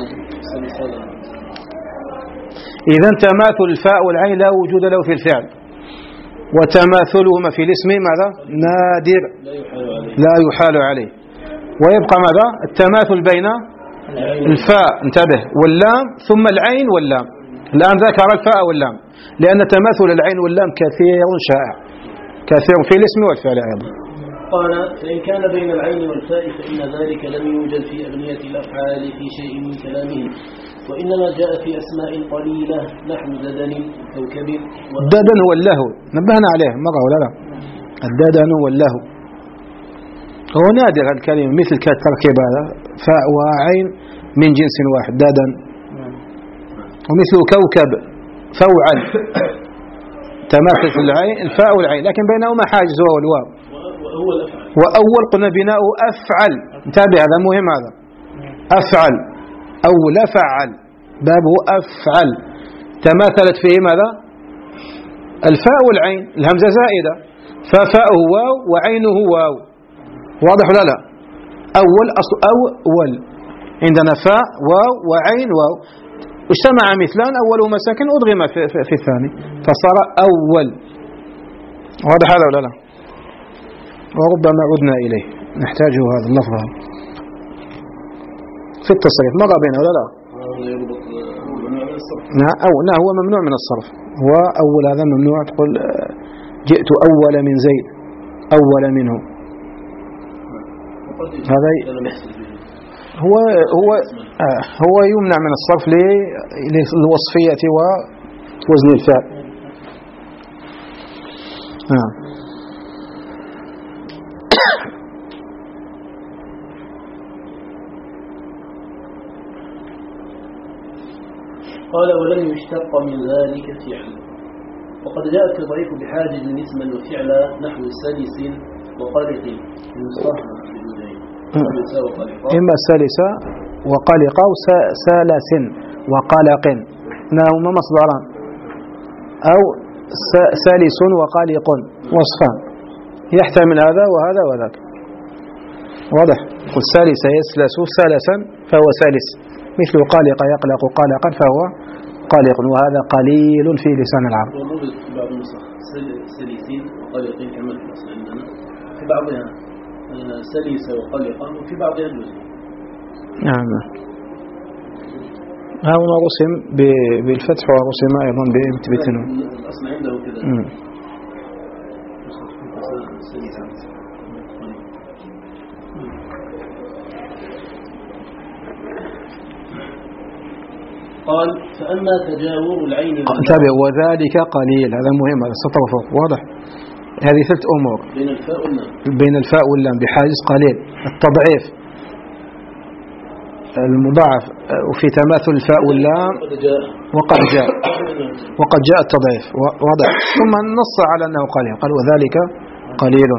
إذا تماثل الفاء والعين لا وجود له في الفعل، وتماثلهما في الاسم ماذا؟ نادر لا يحال عليه. ويبقى ماذا؟ التماثل بين الفاء، انتبه، واللام ثم العين واللام. الآن ذكر الفاء واللام لأن تماثل العين واللام كثير شائع، كثير في الاسم والفعل أيضا. قال فإن كان بين العين والفاء فإن ذلك لم يوجد في أبنية الأفعال في شيء من كلامهم، وإنما جاء في أسماء قليلة نحو ددن كوكب. الددن هو اللهو، نبهنا عليه مرة ولا لا؟ الددن هو اللهو، هو نادر الكلمة، مثل كالتركيب هذا فاء وعين من جنس واحد ددن، ومثل كوكب فوعل تماثل العين الفاء والعين، لكن بينهما حاجز وهو الواو. وأول قلنا بناؤه أفعل، انتبه هذا مهم، هذا أفعل أول فعل بابه أفعل، تماثلت فيه ماذا؟ الفاء والعين، الهمزة زائدة، ففاءه واو وعينه واو، واضح ولا لا؟ أول أصل أول، عندنا فاء واو وعين واو، اجتمع مثلان أولهما ساكن أدغم في, في, في الثاني فصار أول، واضح هذا ولا لا؟ وربما عدنا إليه نحتاجه هذا اللفظ في التصريف مر بينه ولا لا؟ نعم، أو لا هو ممنوع من الصرف، هو أول هذا ممنوع، تقول جئت أول من زيد أول منه، هذا هو هو آه هو يمنع من الصرف للوصفية ووزن الفعل. آه. قال ولم يشتق من ذلك فعل، وقد جاء التضعيف بحاجز اسما وفعلا نحو سلس وقلق إما سلسة وقلق أو سلس وقلق، هما مصدران، أو سلس وقلق وصفان، يحتمل هذا وهذا وذاك، واضح؟ قل سلس يسلس سلسا فهو سلس، مثل قلق يقلق قلقا فهو قلق، وهذا قليل في لسان العرب. بعض النسخ سلسين وقلقين كما في الأصل عندنا، في بعضها سلس وقلقا وفي بعضها جزء. نعم، هنا رسم بالفتح ورسم أيضا بالتنوين. الأصل عنده كذا. قال فأما تجاور العين انتبه، وذلك قليل، هذا مهم، هذا سطر فوق، واضح؟ هذه ثلاث أمور بين الفاء واللام، بين الفاء واللام بحاجز قليل، التضعيف المضاعف وفي تماثل الفاء واللام وقد جاء وقد جاء التضعيف، واضح؟ ثم نص على أنه قليل، قال وذلك قليل.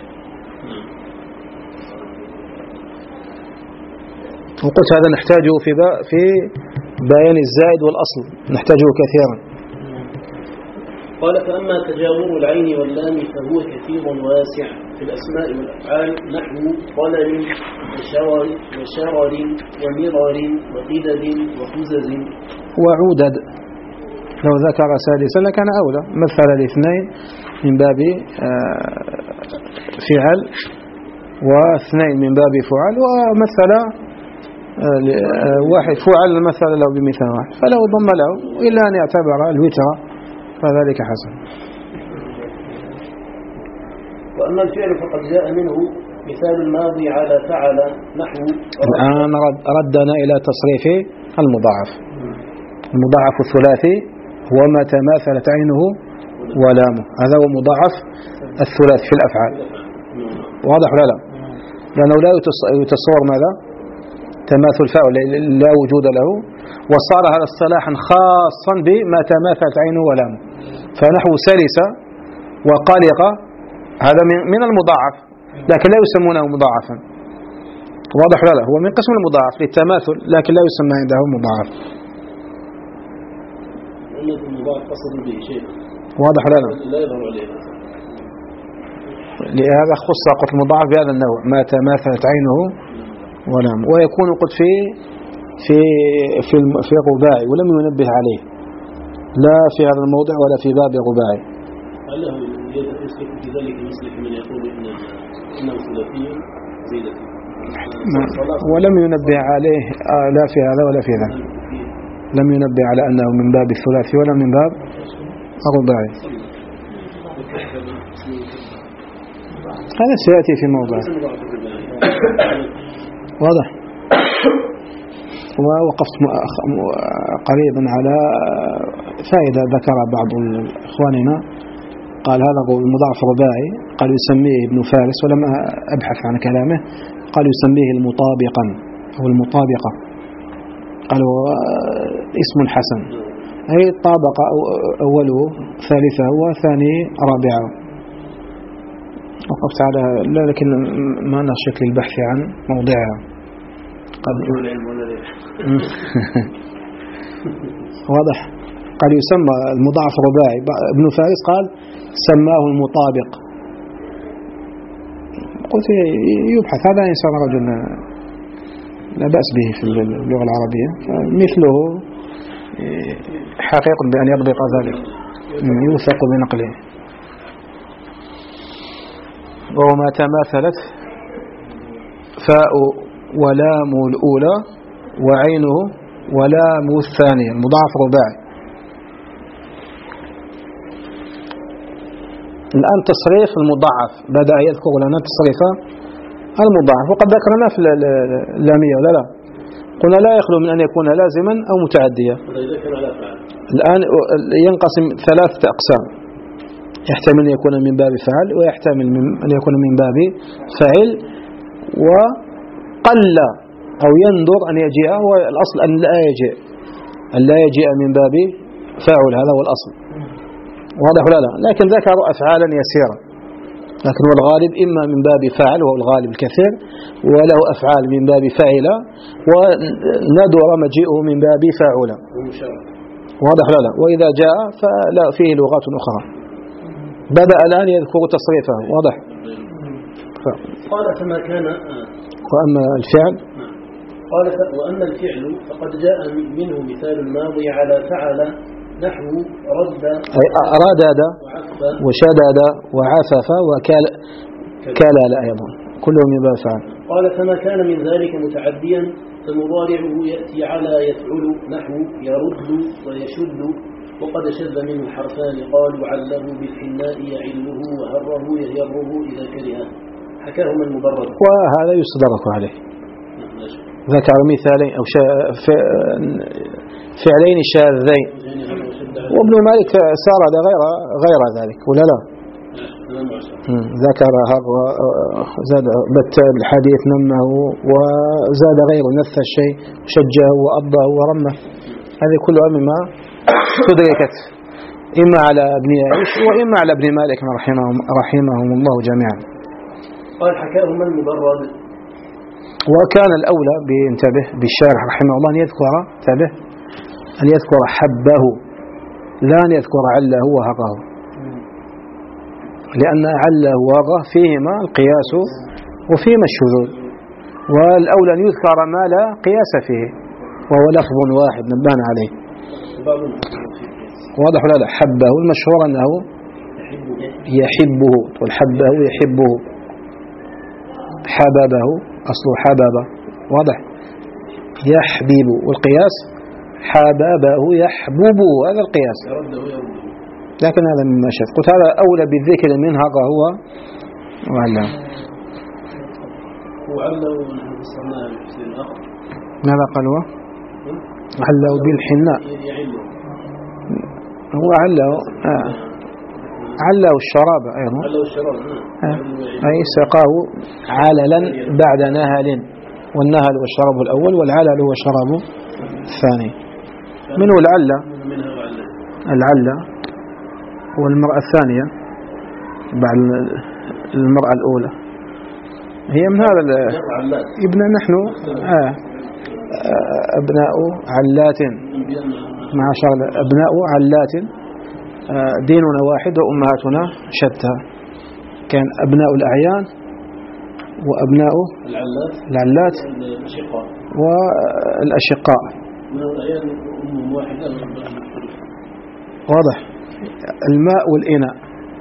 وقلت هذا نحتاجه في في بيان الزائد والأصل، نحتاجه كثيرا. قال فأما تجاور العين واللام فهو كثير واسع في الأسماء والأفعال نحو طلل وشرر وشرر ومرر وقدد وخزز وعودد. لو ذكر سادسا لكان أولى، مثل الاثنين من باب فعل واثنين من باب فعل، ومثل واحد فعل مثل له بمثال واحد فلو ضم له إلا أن يعتبر الوتر فذلك حسن. وأما الفعل فقد جاء منه مثال الماضي على فعل نحو. الآن ردنا إلى تصريف المضاعف. المضاعف الثلاثي هو ما تماثلت عينه ولامه، هذا هو مضاعف الثلاثي في الأفعال، واضح ولا لا؟ لأنه لا يتصور ماذا؟ تماثل فاعل لا وجود له، وصار هذا اصطلاحا خاصا بما تماثلت عينه ولامه، فنحو سلسة وقلقة هذا من المضاعف لكن لا يسمونه مضاعفا، واضح ولا لا؟ هو من قسم المضاعف للتماثل لكن لا يسمى عنده مضاعف، واضح ولا لا؟ لهذا خص قلت المضاعف بهذا النوع ما تماثلت عينه ولامه، ويكون قد في في في في الرباعي ولم ينبه عليه لا في هذا الموضع ولا في باب الرباعي. هل يسلك في ذلك مسلك من يقول ان انه ثلاثي زيدة ولم ينبه عليه لا في هذا ولا في ذاك، لم ينبه على انه من باب الثلاثي ولا من باب الرباعي، هذا سيأتي في موضع واضح. ووقفت قريبا على فائدة ذكر بعض إخواننا، قال هذا المضاعف الرباعي قال يسميه ابن فارس ولم أبحث عن كلامه، قال يسميه المطابقا أو المطابقة، قال هو اسم حسن أي طابق أوله ثالثه وثاني رابعه. وقفت على لا لكن ما نشك للبحث عن موضعها. قد واضح. قد يسمى المضاعف الرباعي. ابن فارس قال سماه المطابق. قلت يبحث هذا إنسان رجل لا بأس به في اللغة العربية، مثله حقيق بأن يضبط ذلك، يوثق بنقله. وما تماثلت فاء ولام الأولى وعينه ولام الثانية، مضاعف رباعي. الآن تصريف المضاعف، بدأ يذكر لنا تصريف المضاعف، وقد ذكرنا في اللامية ولا لا؟ قلنا لا يخلو من أن يكون لازما أو متعديا. الآن ينقسم ثلاثة أقسام، يحتمل أن يكون من باب فعل، ويحتمل أن يكون من باب فعل، وقل أو يندر أن يجيء، والأصل أن لا يجيء أن لا يجيء من باب فاعل، هذا هو الأصل. واضح ولا لا؟ لكن ذكروا أفعالا يسيرة، لكن والغالب إما من باب فاعل وهو الغالب الكثير، وله أفعال من باب فاعل، وندر مجيئه من باب فاعل. واضح ولا لا؟ وإذا جاء فلا فيه لغات أخرى. بدأ الآن يذكر تصريفه. واضح. ف... قال فما كان. وأما الفعل قال وأما الفعل فقد جاء منه مثال الماضي على فعل، نحو رد أي أرادد وشدد وعفف وكلل أيضا، كلهم من باب فعل. قال فما كان من ذلك متعديا فمضارعه يأتي على يفعل، نحو يرد ويشد، وقد شذ منه حرفان قالوا عله بالحناء يعله وهره يهره إذا كره، حكاهما المبرد. وهذا يستدرك عليه. ذكر مثالين أو فعلين شاذين، وابن مالك سارد غير غير ذلك ولا لا؟ ذكر زاد بتال الحديث نمه، وزاد غيره نث الشيء شجه وأضه ورمه. هذه كلها مما تدركت إما على ابن يعيش وإما على ابن مالك رحمهم, رحمهم الله جميعا. قال حكاهما المبرد. وكان الأولى بينتبه بالشارح رحمه الله أن يذكر تبه أن يذكر حبه، لا أن يذكر عله وهقه، لأن عله وهقه فيهما القياس وفيهما الشذوذ، والأولى أن يذكر ما لا قياس فيه وهو لفظ واحد نبهنا عليه. واضح ولا لا؟ حبه المشهور أنه يحبه، والحبه يحبه، حببه أصل حببه. واضح؟ يحبب، والقياس حببه يحببه، هذا القياس، لكن هذا مما شاف. قلت هذا أولى بالذكر منها هو وعلّه وعلّه ونحن فسرناه في الآخر. ماذا قال هو؟ علّه بالحناء، هو علّه آه. علّه الشراب أيضا، آه. أي سقاه عللا بعد نهل، والنهل هو الشراب الأول، والعلل هو الشراب الثاني. منه العلّ، العلّ والمرأة الثانية بعد المرأة الأولى هي من هذا ابن نحن آه أبناء علات، معاشر أبناء علات، آه ديننا واحد وأمهاتنا شتى. كان أبناء الأعيان وأبناء العلات والأشقاء. واضح؟ الماء والإناء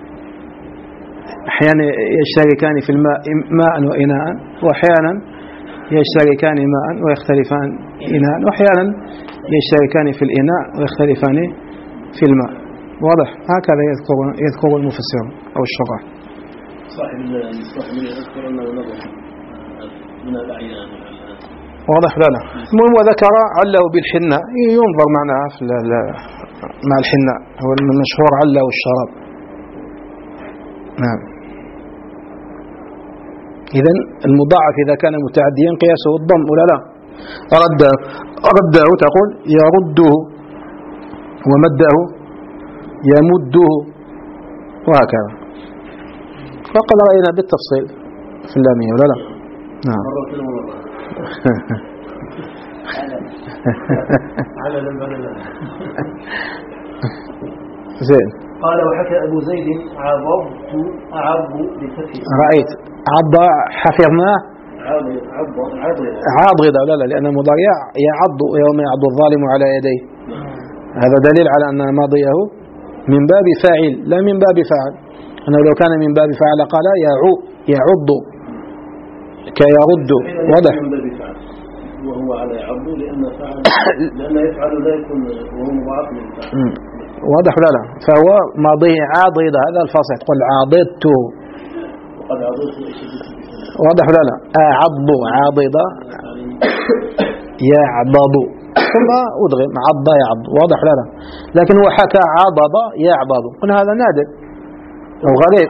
أحيانا يشتركان في الماء ماء وإناء، وأحيانا يشتركان ماء ويختلفان إناء، وأحيانا يشتركان في الإناء ويختلفان في الماء. واضح؟ هكذا يذكر يذكر المفسر أو الشرح. صاحب المصطلح من يذكر أنه نظر من الأعيان. واضح؟ لا لا. المهم وذكر عله بالحناء، ينظر معناها في مع الحناء، هو المشهور عله والشراب. نعم. إذن المضاعف إذا كان متعديا قياسه الضم ولا لا؟ رد رده تقول يرده، ومده يمده وهكذا. فقد رأينا بالتفصيل في اللامية ولا لا؟ نعم. زين. قال وحكى أبو زيد عضبت أعض بالفتح. رأيت عض حفظناه عاضد ولا لا؟ لأن المضارع يعض يوم يعض الظالم على يديه. هذا دليل على أن ماضيه من باب فاعل لا من باب فاعل. أنه لو كان من باب فاعل قال يعو يعض كيرد. واضح. وهو على يعض لأن فعل لأن يفعل لا يكون وهو مضاعف للفعل. واضح لا لا؟ فهو ماضيه عاضد. هذا الفصل تقول عاضدت. وقد عضدت. واضح لا لا؟ أعض عاضد يعضض ثم أدغم عض يعض. واضح لا لا؟ لكن هو حكى عضض يعضض. قلنا هذا نادر أو غريب.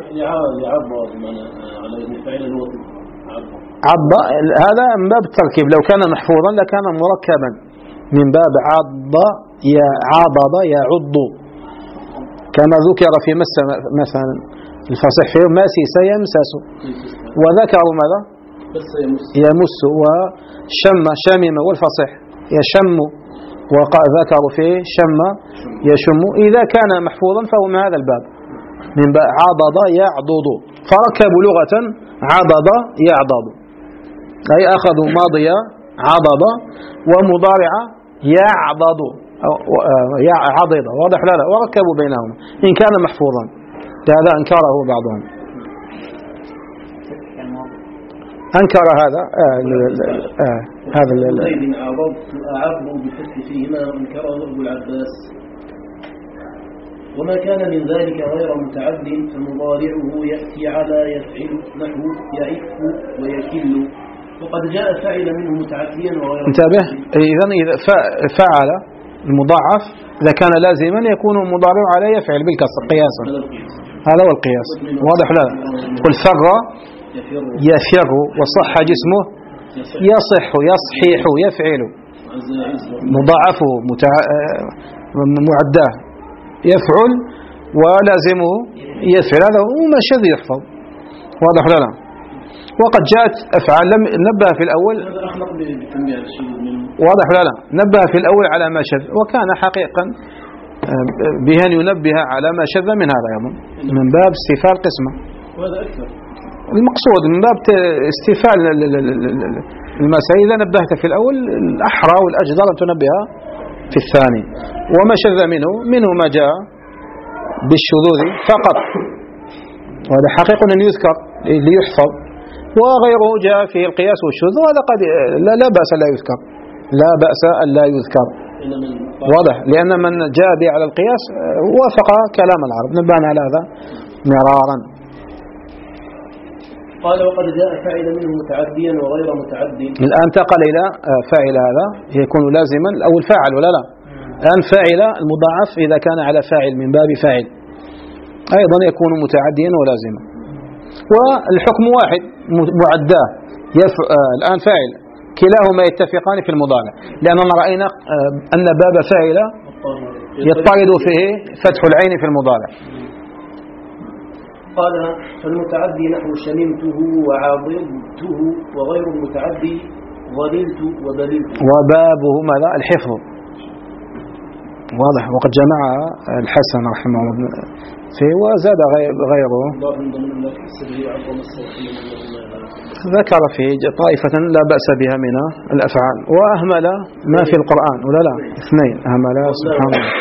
عض هذا من باب التركيب. لو كان محفوظا لكان مركبا من باب عض عضض يعض كما ذكر في مس مثلا الفصيح فيه مسيس يمسس. وذكروا ماذا؟ يمس وشم شمم والفصيح يشم. وذكروا فيه شم يشم. إذا كان محفوظا فهو من هذا الباب من باب عضض يعضض. فركبوا لغة عضض يعضض أي أخذوا ماضي عضض ومضارع يعضض عضض. واضح لا لا؟ وركبوا بينهما إن كان محفوظا. هذا أنكره بعضهم. أنكر هذا آه آه هذا زيد عضضت أعض بفتح فيهما أنكره أبو العباس. وما كان من ذلك غير متعد فمضارعه يأتي على يفعل نحو يعف ويكل. وقد جاء فعل منه متعديا وغير. انتبه. إذن إذا فعل المضاعف إذا كان لازما يكون مضارع على يفعل بالكسر قياسا. هذا هو القياس. واضح لا؟ قل فر يفر وصح جسمه يصح يصحيح يفعل مضاعفه متع... معداه يفعل ولازمه يفعل. هذا هو ما شذ يحفظ. واضح لا لا؟ وقد جاءت أفعال لم نبه في الأول. واضح لا لا؟ نبه في الأول على ما شذ وكان حقيقا بها أن ينبه على ما شذ من هذا أيضا من باب استيفاء القسمة. وهذا أكثر المقصود من باب استيفاء المسائل. إذا نبهت في الأول الأحرى والأجدر أن تنبه في الثاني. وما شذ منه منه ما جاء بالشذوذ فقط وهذا حقيقة أن يذكر ليحفظ. وغيره جاء فيه القياس والشذوذ وهذا قد لا, لا بأس لا يذكر لا بأس أن لا يذكر. واضح. لأن من جاء به على القياس وافق كلام العرب. نبهنا على هذا مرارا. قال وقد جاء فاعل منه متعديا وغير متعدي. الآن انتقل إلى فاعل. هذا يكون لازما أو الفاعل ولا لا؟ الآن فاعل المضاعف إذا كان على فاعل من باب فاعل أيضا يكون متعديا ولازما. والحكم واحد معداه يف... آه الآن فاعل كلاهما يتفقان في المضارع. لأننا رأينا آه أن باب فاعل يضطرد فيه فتح العين في المضارع. قال فالمتعدي نحو شممته وعاضدته وغير المتعدي ظللت وبللت. وبابه ماذا؟ الحفظ. واضح. وقد جمع الحسن رحمه الله فيه وزاد غيره. ذكر فيه طائفة لا بأس بها من الأفعال وأهمل ما في القرآن ولا لا؟ اثنين أهمل سبحان الله.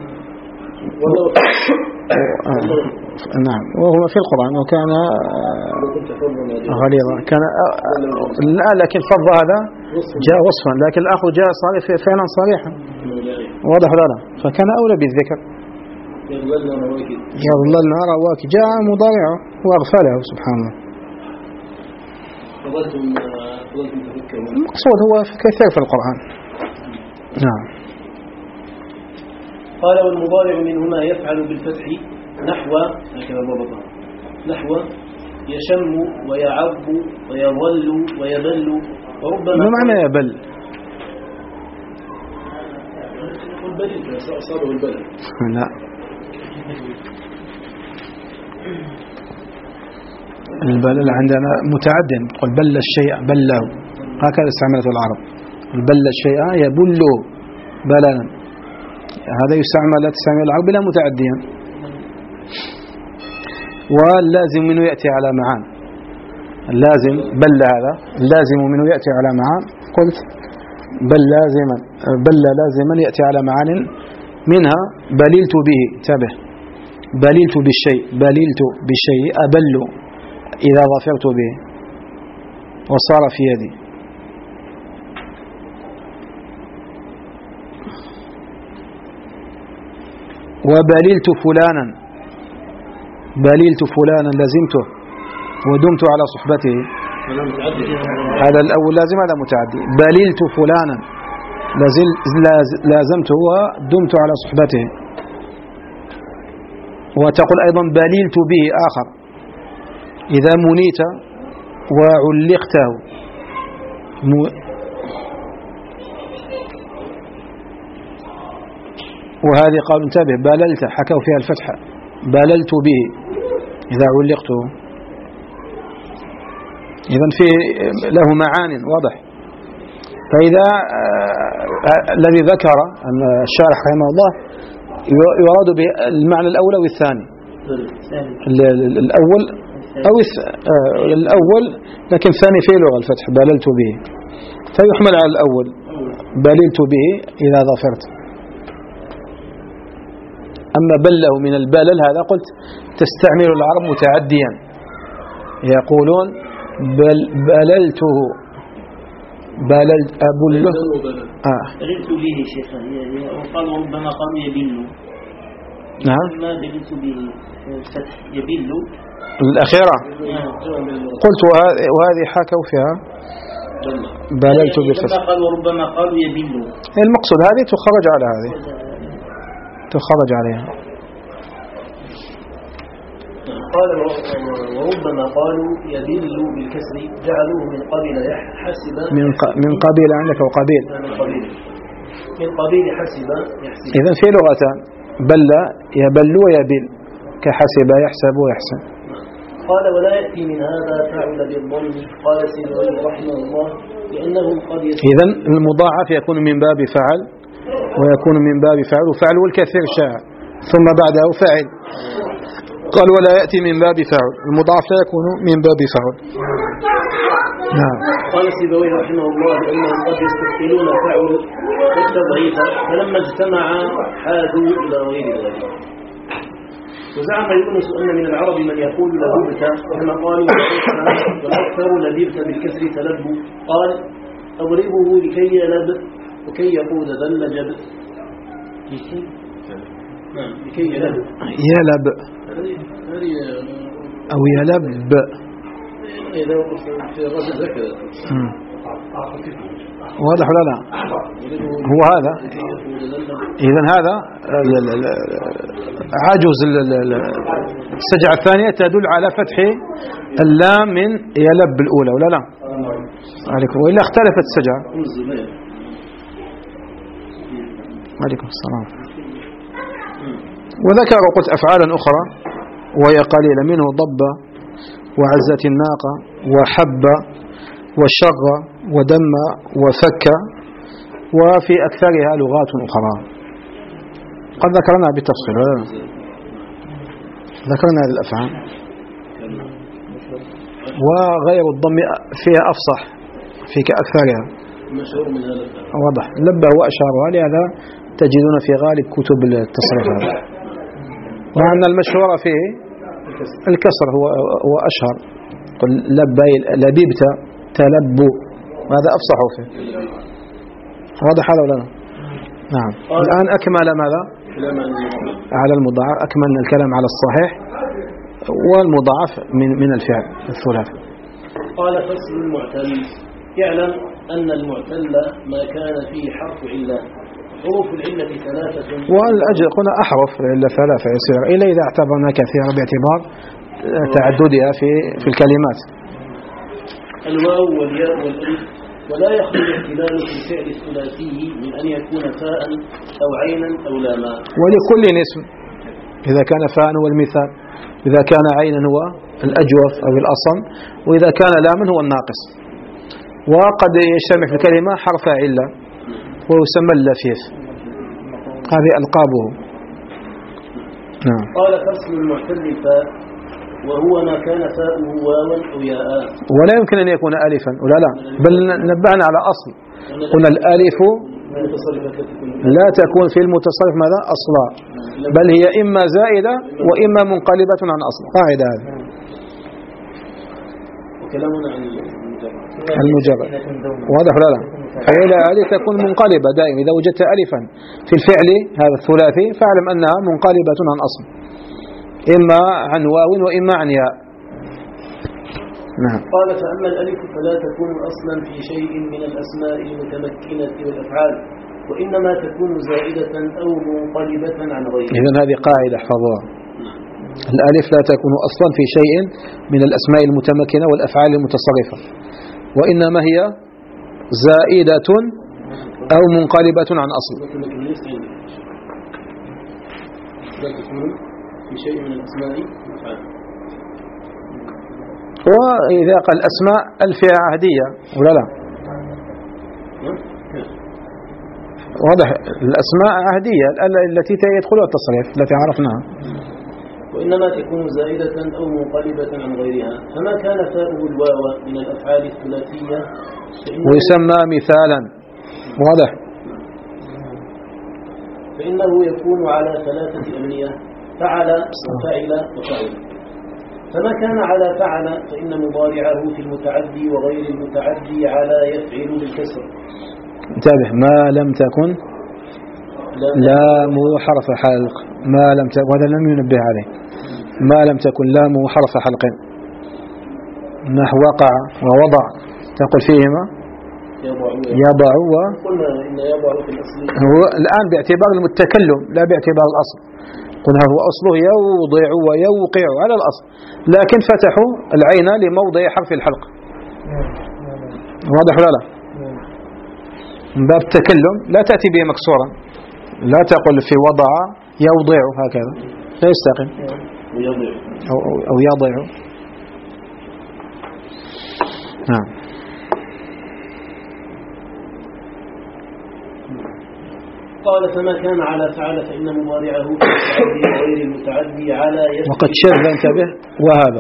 نعم وهو في القرآن وكان غليظا كان لا لكن فض هذا جاء وصفا لكن الآخر جاء صريح فعلا صريحا. واضح لا لا؟ فكان أولى بالذكر. يظللنا رواكد جاء مضارعه وأغفله سبحان الله. المقصود هو كثير في القرآن. نعم. قال والمضارع منهما يفعل بالفتح نحو هكذا ضبطه نحو يشم ويعض ويظل ويبل وربما. ما معنى يبل؟ بلد أصابه البلد. لا البلل عندنا متعد، قل بل الشيء بله، هكذا استعملته العرب. بل الشيء يبل بللا، هذا يستعمل لا تستعمل العرب لا متعديا. واللازم منه يأتي على معان، اللازم بل هذا اللازم منه يأتي على معان، قلت بل لازما بل لازما يأتي على معان منها بللت به، انتبه، بللت بالشيء، بللت بالشيء أبل إذا ظفرت به وصار في يدي. وبللت فلانا، بللت فلانا لزمته ودمت على صحبته، هذا الأول لازم، هذا متعدي. بللت فلانا لازمته ودمت على صحبته. وتقول أيضا بللت به آخر إذا منيت وعلقته، وهذه قال انتبه بللت حكوا فيها الفتحة، بللت به إذا علقته. إذن في له معان واضح. فإذا الذي ذكر أن الشارح رحمه الله يراد بالمعنى الأول أو الثاني، الأول أو الأول، لكن الثاني في لغة الفتح بللت به، فيحمل على الأول بللت به إذا ظفرت. أما بله من البلل هذا قلت تستعمل العرب متعديا، يقولون بل بللته، بللت أبله آه. بللت به شيخا، وقال وربما قالوا يبل. نعم ما بللت به فتح يبل الأخيرة. قلت وهذه حكوا فيها بللت بالفتح، قال وربما قالوا يبل. المقصود هذه تخرج على هذه، تخرج عليها. قال وربما قالوا يبل بالكسر جعلوه من قبيل حسب، من من قبيل عندك وقبيل، من قبيل من قبيل حسب يحسب. إذن في لغتان، بل يبل ويبل، كحسب يحسب ويحسن. قال ولا يأتي من هذا فعل بالظن. قال سيبويه رحمه الله لأنه قد يكون. إذن المضاعف يكون من باب فعل ويكون من باب فعل، وفعل والكثير شاع ثم بعده فعل. قال ولا يأتي من باب فعل، المضاعف لا يكون من باب فعل. نعم. قال سيبويه رحمه الله لأنهم قد يستثقلون فعل والتضعيف، فلما اجتمعا حادوا إلى غير ذلك. وزعم يونس أن من العرب من يقول لببت كما قالوا والأكثر لببت بالكسر تلب. قال أضربه لكي يلب وكي يقود ذل جب، لكي يلب يلب أو يلب. واضح ولا لا؟ هو هذا. إذن هذا عجز السجعة الثانية تدل على فتح اللام من يلب الأولى ولا لا؟ عليكم. وإلا اختلفت السجعة. عليكم السلام. وذكر قلت أفعالا أخرى وهي قليلة، منه ضب وعزة الناقة وحب وشر ودم وفك، وفي أكثرها لغات أخرى قد ذكرنا بالتفصيل ولا لا؟ ذكرنا هذه الأفعال. وغير الضم فيها أفصح في كأكثرها، واضح. لبه وأشارها، لهذا تجدون في غالب كتب التصريف هذا، مع أن المشهور فيه الكسر هو هو أشهر. قل لبي لبيبت تلبو، هذا أفصح فيه. واضح هذا ولا لا؟ نعم. الآن أكمل ماذا؟ على المضاعف، أكملنا الكلام على الصحيح والمضاعف من من الفعل الثلاثي. قال فصل المعتل. يعلم أن المعتل ما كان فيه حرف علة. حروف العلة ثلاثة، والأجل قلنا أحرف العلة ثلاثة يصير إلا إذا اعتبرنا كثيرا باعتبار تعددها في في الكلمات. الواو والياء والألف ولا يخلو الاحتلال في الفعل الثلاثي من أن يكون فاء أو عينا أو لاما. ولكل اسم إذا كان فاء هو المثال، إذا كان عينا هو الأجوف أو الأصم، وإذا كان لاما هو الناقص. وقد يجتمع في الكلمة حرف علة ويسمى اللفيف، هذه ألقابه. نعم. قال فصل المعتل الفاء وهو ما كان فاؤه واوا أو ياء، ولا يمكن أن يكون ألفا ولا لا، بل نبهنا على أصل، قلنا الألف لا تكون في المتصرف ماذا أصلا، بل هي إما زائدة وإما منقلبة عن أصل، قاعدة هذه. وكلامنا عن المجرد واضح ولا لا؟ فهي هذه تكون منقلبة دائما. إذا وجدت ألفا في الفعل هذا الثلاثي فاعلم أنها منقلبة عن أصل، إما عن واو وإما عن ياء. نعم. قال فأما الألف فلا تكون أصلا في شيء من الأسماء المتمكنة والأفعال، وإنما تكون زائدة أو منقلبة عن غيرها. إذن هذه قاعدة احفظوها. الألف لا تكون أصلا في شيء من الأسماء المتمكنة والأفعال المتصرفة، وإنما هي زائدة أو منقلبة عن أصل. لا تكون في شيء من الأسماء والأفعال. وإذا قال الأسماء الفئة عهدية ولا لا؟ واضح، الأسماء عهدية التي يدخلها التصريف التي عرفناها. وإنما تكون زائدة أو منقلبة عن غيرها، فما كان فاؤه الواو من الأفعال الثلاثية ويسمى مثالا. واضح. فإنه يكون على ثلاثة أبنية: فعل وفعل وفعل. فما كان على فعل فإن مضارعه في المتعدي وغير المتعدي على يفعل بالكسر. انتبه، ما لم تكن لام حرف حلق، ما لم تكن، وهذا لم ينبه عليه، ما لم تكن لام حرف حلق، نحو وقع ووضع تقول فيهما يضع و قلنا إن يضع في الأصل هو الآن باعتبار المتكلم لا باعتبار الأصل. قلنا هو أصله يوضع ويوقع على الأصل، لكن فتحوا العين لموضع حرف الحلق. واضح ولا لا؟ من باب التكلم لا تأتي به مكسورا، لا تقل في وضع يوضع هكذا، لا يستقيم. أو, أو, أو يضع. نعم. قال فما كان على فعل فإن مضارعه في المتعدي وغير المتعدي على يفعل. وقد شذ انتبه وهذا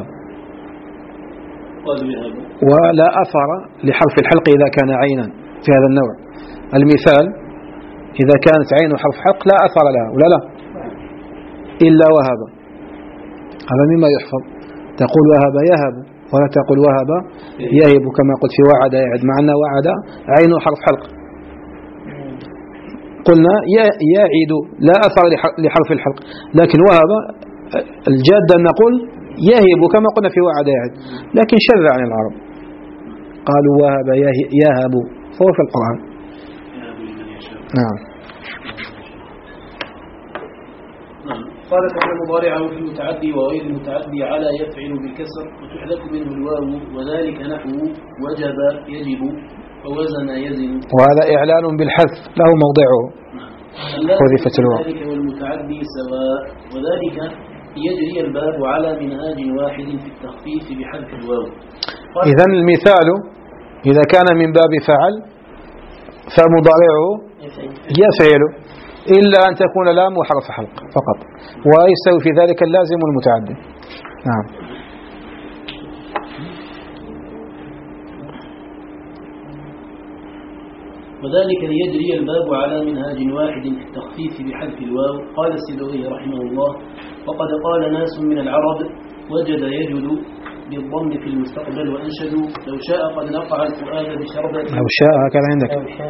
ولا أثر لحرف الحلق إذا كان عينا في هذا النوع. المثال إذا كانت عين حرف حلق لا أثر لها ولا لا إلا وهب، هذا مما يحفظ. تقول وهب يهب ولا تقول وهب يهب كما قلت في وعد يعد، مع أن وعد عين حرف حلق. قلنا يعيد لا أثر لحرف الحلق، لكن وهب الجاد أن نقول يهب كما قلنا في وعد يعد، لكن شذ عن العرب قالوا وهب يهب، فهو في القرآن. نعم. قال فإن مضارعه في المتعدي وغير المتعدي على يفعل بالكسر وتحذف منه الواو، وذلك نحو وجب يجب ووزن يزن. وهذا إعلان بالحذف له موضعه، حذفت الواو. ذلك والمتعدي سواء، وذلك يجري الباب على منهاج واحد في التخفيف بحذف الواو. إذن المثال إذا كان من باب فعل فمضارعه يفعل إلا أن تكون لام وحرف حلق فقط، ويستوي في ذلك اللازم والمتعدي. نعم. وذلك ليجري الباب على منهاج واحد في التخفيف بحذف الواو. قال السيبوي رحمه الله: وقد قال ناس من العرب وجد يجد بالضم في المستقبل وأنشدوا لو شاء قد نقع الفؤاد بشربة. لو شاء هكذا عندك.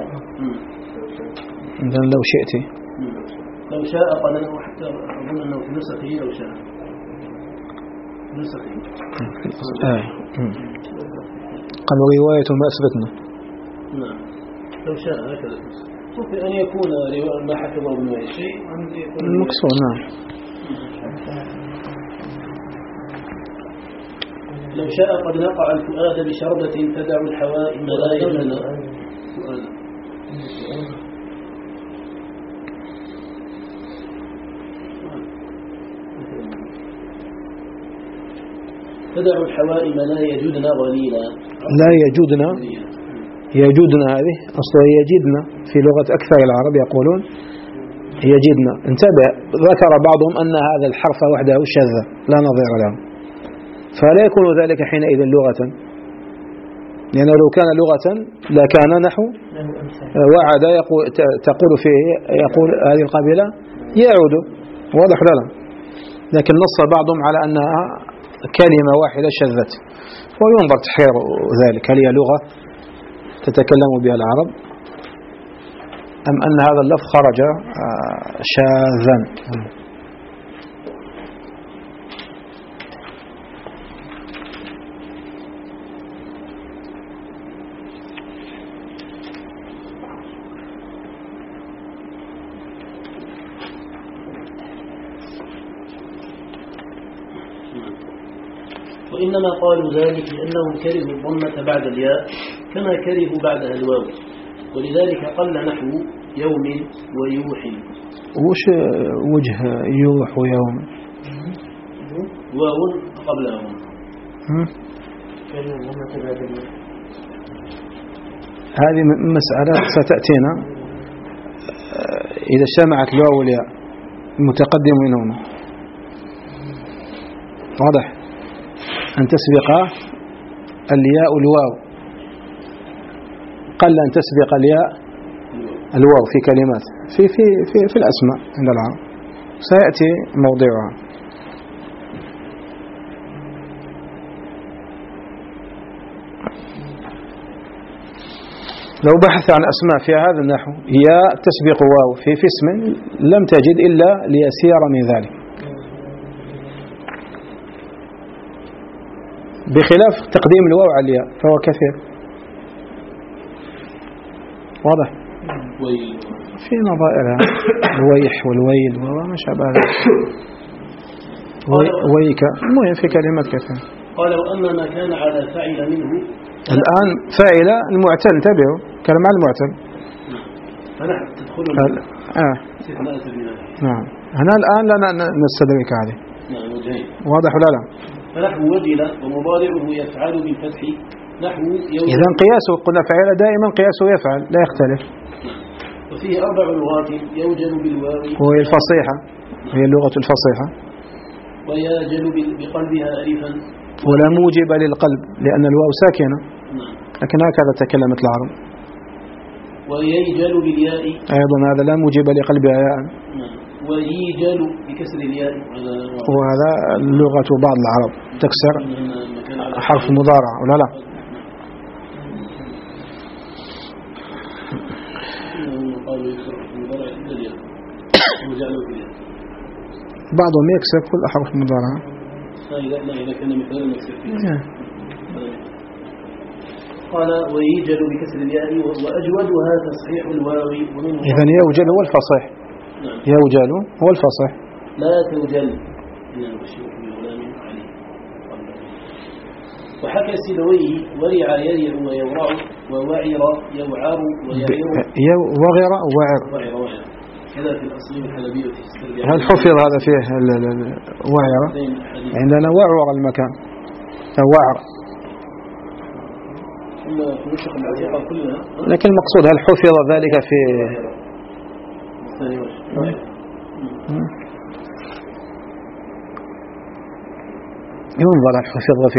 إذن لو شئت. لو شاء قد نقع، حتى أظن أنه في نسخه لو شاء نسخه آه. قالوا رواية ما أثبتنا. نعم. لو شاء هكذا ممكن أن يكون ما حكمه ابن أي شيء مكسور. نعم. لو شاء قد نقع الفؤاد بشربة تدع الحوائم لا يجوز تدع الحوائم لا يجودن غليلا. لا يجودنا يجودنا هذه أصلا يجدنا في لغة أكثر العرب يقولون يجدنا. انتبه، ذكر بعضهم أن هذا الحرف وحده شاذ لا نظير له، فلا يكون ذلك حينئذ لغة، لأنه لو كان لغة لكان نحو وعد يقول تقول فيه يقول هذه القبيلة يعود، واضح لا لا، لكن نص بعضهم على أنها كلمة واحدة شذت، وينظر تحرير ذلك، هل هي لغة تتكلم بها العرب أم أن هذا اللفظ خرج شاذا. وإنما قالوا ذلك لأنهم كرهوا الضمة بعد الياء كما كرهوا بعدها الواو، ولذلك قل نحو يوم ويوح. وش وجه يوح ويوم؟ واو قبلها واو. هذه مسألة ستأتينا إذا اجتمعت الواو والياء المتقدم منهما، واضح أن تسبق الياء الواو، قل أن تسبق الياء الواو في كلمات في في في في الأسماء عند العرب، سيأتي موضعها. لو بحث عن أسماء في هذا النحو ياء تسبق واو في في اسم لم تجد إلا ليسير من ذلك، بخلاف تقديم الواو على الياء فهو كثير، واضح في نظائرها الويح والويل وما شابه ذلك، ويك المهم في كلمات كثيرة. قال وأما ما كان على فعل منه الآن فاعل المعتل، انتبهوا كلام على المعتل. فنحن تدخل آه. نعم هنا الآن لنا نستدرك هذه. نعم وجهين. واضح ولا لا؟ فنحو وجل ومضارعه يفعل بالفتح نحو يوم. إذن قياسه قلنا فعل دائما قياسه يفعل لا يختلف. وفيه أربع لغات يوجل بالواو وهي الفصيحة، هي اللغة الفصيحة، ويجل بقلبها ألفا ولا موجب للقلب لأن الواو ساكنة، لكن هكذا تكلمت العرب. ويجل بالياء أيضا هذا لا موجب لقلبها ياء، ويجل بكسر الياء، وهذا لغة بعض العرب تكسر حرف مضارع ولا لا؟ بعضهم يكسر كل حرف مضارع. لا إذا كان مثلا يكسر فيه. قال ويجل بكسر الياء وأجودها تصحيح الواو. إذن يوجل هو الفصيح. نعم. يوجل هو الفصيح. لا توجل. وحكى سيبويه ورع يرع ويورع ووعر يوعر ويعر وغر وعر كذا في الأصلين الحلبية. هل حفظ هذا فيه وعر؟ عندنا وعر المكان وعر، لكن المقصود هل حفظ ذلك في ينظر هل حفظ في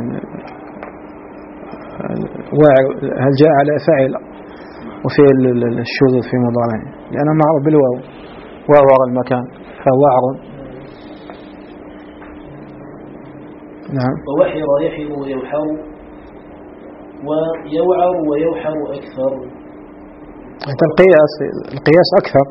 الواعر هل جاء على فاعل وفي الشذوذ في مضارعه، لأنه معروف بالواو وعر المكان فوعر. نعم. ووحر يحر ويوحر ويوعر ويوحر أكثر. هذا القياس القياس أكثر.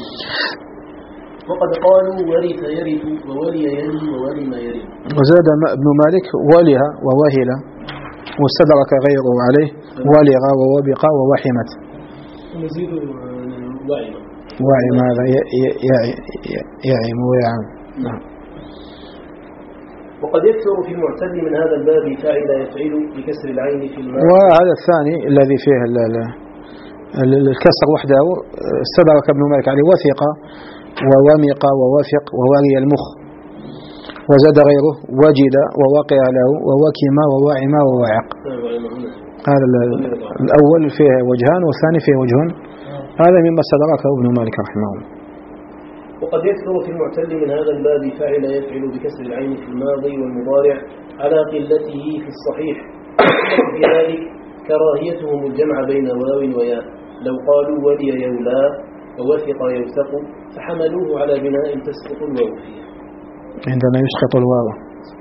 وقد قالوا ورث يرث وولي يلي وولي ما يرث. وزاد ابن مالك ولها ووهل واستدرك غيره عليه ولغ ووبق ووحمت. نزيد وعم. وعم هذا يعم ويعم. نعم. وقد يكثر في المعتل من هذا الباب فاعل يفعل بكسر العين في الماء. وهذا الثاني الذي فيه الكسر وحده استدرك ابن مالك عليه وثق وومق ووثق وواري المخ، وزاد غيره وجد ووقع له ووكم وواعم وواعق. هذا الأول فيه وجهان والثاني فيه وجهان، هذا مما استدركه ابن مالك رحمه الله. وقد يكثر في المعتل من هذا الباب فاعل يفعل بكسر العين في الماضي والمضارع على قلته في الصحيح، في ذلك كراهيتهم الجمع بين واو وياء، لو قالوا ولي يولى ووثق يوثق فحملوه على بناء تسقط الواو فيه. عندنا يسقط الواو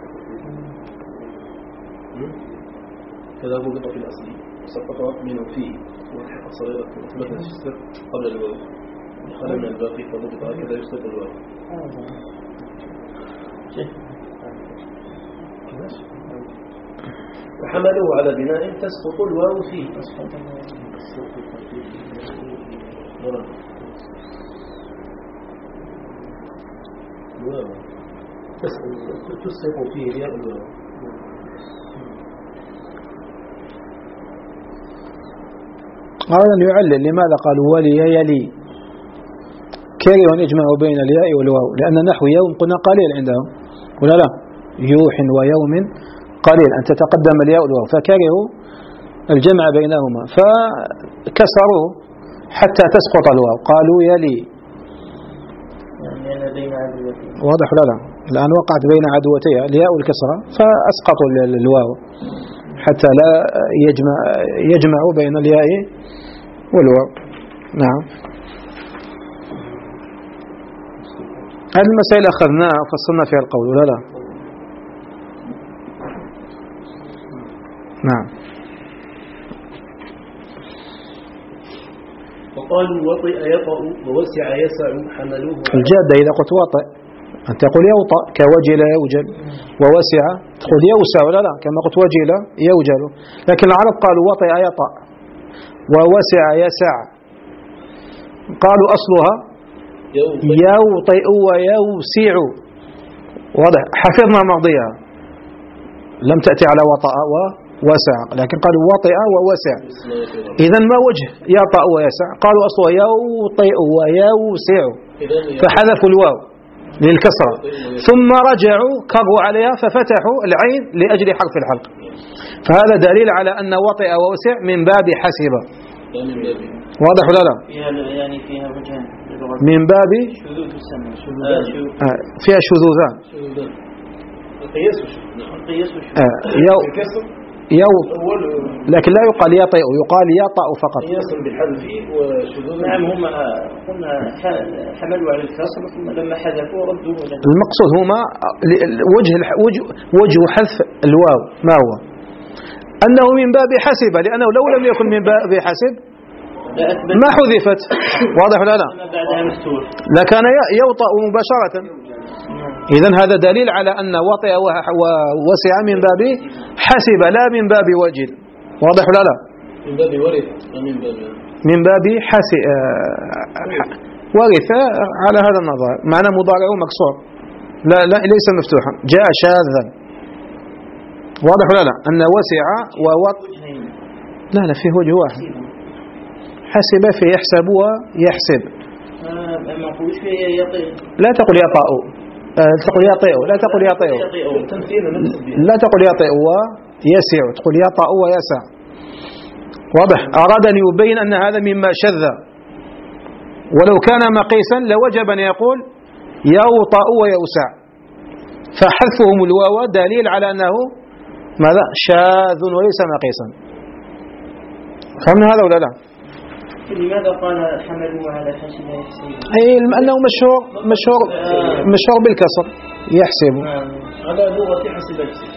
كذا هو بطق الأصلي سقط منه فيه والحق الصغيرة مثل الشسر قبل الواو خلمنا الباقي فضبط هكذا يسقط الواو. فحملوه على بناء تسقط الواو فيه. تسقط فيه الياء الواو. أولا يعلل لماذا قالوا ولي يلي، كره أن يجمعوا بين الياء والواو، لأن نحو يوم قلنا قليل عندهم ولا لا، يوح ويوم قليل أن تتقدم الياء والواو، فكرهوا الجمع بينهما فكسروه حتى تسقط الواو، قالوا يلي. واضح لا لا، الآن وقعت بين عدوتيها الياء والكسرة فأسقطوا الواو حتى لا يجمع يجمع بين الياء والواو. نعم، هذه المسائل أخذناها وفصلنا فيها القول ولا لا؟ نعم. وقالوا وطئ يطأ ووسع يسع حملوه. الجادة إذا قلت وطئ أن تقول يوطأ كوجل يوجل، ووسع تقول يوسع ولا لا كما قلت وجل يوجل، لكن العرب قالوا وطئ يطأ ووسع يسع، قالوا أصلها يوطئ ويوسع. واضح، حفظنا ماضيها لم تأتي على وطأ ووسع، لكن قالوا وطئ ووسع. إذن ما وجه يطأ ويسع؟ قالوا أصلها يوطئ ويوسع فحذفوا الواو للكسرة، ثم رجعوا كروا عليها ففتحوا العين لأجل حرف الحلق، فهذا دليل على أن وطئ ووسع من باب حسب. واضح ولا لا؟ يعني فيها وجهان من باب شذوذ السمع، آه فيها شذوذان، القياس يو يو لكن لا يقال يطئ، يقال يطأ فقط. قياس بالحذف وشذوذ. نعم، هم قلنا حملوا على الكسر ثم لما حذفوا ردوا. المقصود هما وجه وجه حذف الواو ما هو؟ أنه من باب حسب، لأنه لو لم يكن من باب حسب ما حذفت. واضح ولا لا؟ لكان يوطأ مباشرة. إذن هذا دليل على أن وطئ ووسع من باب حسب لا من باب وجل. واضح ولا لا؟ من باب ورث من باب من باب حسب ورث على هذا النظر، معنى مضارع مكسور لا, لا ليس مفتوحا، جاء شاذا. واضح ولا لا؟ أن وسع ووط لا لا فيه وجه واحد، حسب في يحسب ويحسب. لا تقل يطأ، تقول يطئ، لا تقول يطئ، لا تقول يطئ ويسع، تقول يطأ ويسع. واضح، أراد أن يبين أن هذا مما شذ، ولو كان مقيسا لوجب أن يقول يوطأ ويوسع، فحذفهم الواو دليل على أنه ماذا؟ شاذ وليس مقيسا. فهمنا هذا ولا لا؟ لماذا قال حملوا على حسب يحسب؟ أي أنه مشهور مشهور آه. مشهور بالكسر يحسب على لغة حسب يحسب.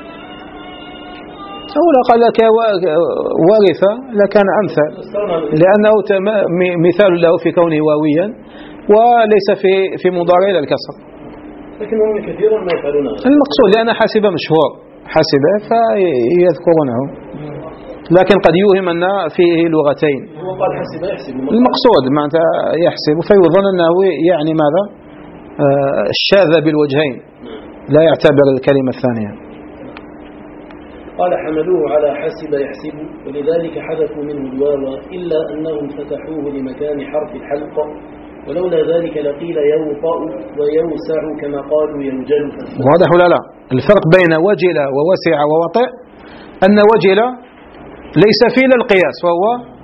أولا قال لك ورث لكان أمثل، لأنه مثال له في كونه واويا وليس في في مضارع الكسر، لكن هم كثيرا ما يفعلونه. المقصود لأن حسب مشهور حسب فيذكرونه، لكن قد يوهم أن فيه لغتين. هو قال حسب يحسب، المقصود معناتها يحسب، فيظن أنه يعني ماذا؟ آه الشاذ بالوجهين، لا يعتبر الكلمة الثانية. قال حملوه على حسب يحسب ولذلك حذفوا منه الواو إلا أنهم فتحوه لمكان حرف الحلق ولولا ذلك لقيل يوطأ ويوسع كما قالوا يوجل. واضح ولا لا؟ الفرق بين وجل ووسع ووطئ أن وجل ليس فيه القياس وهو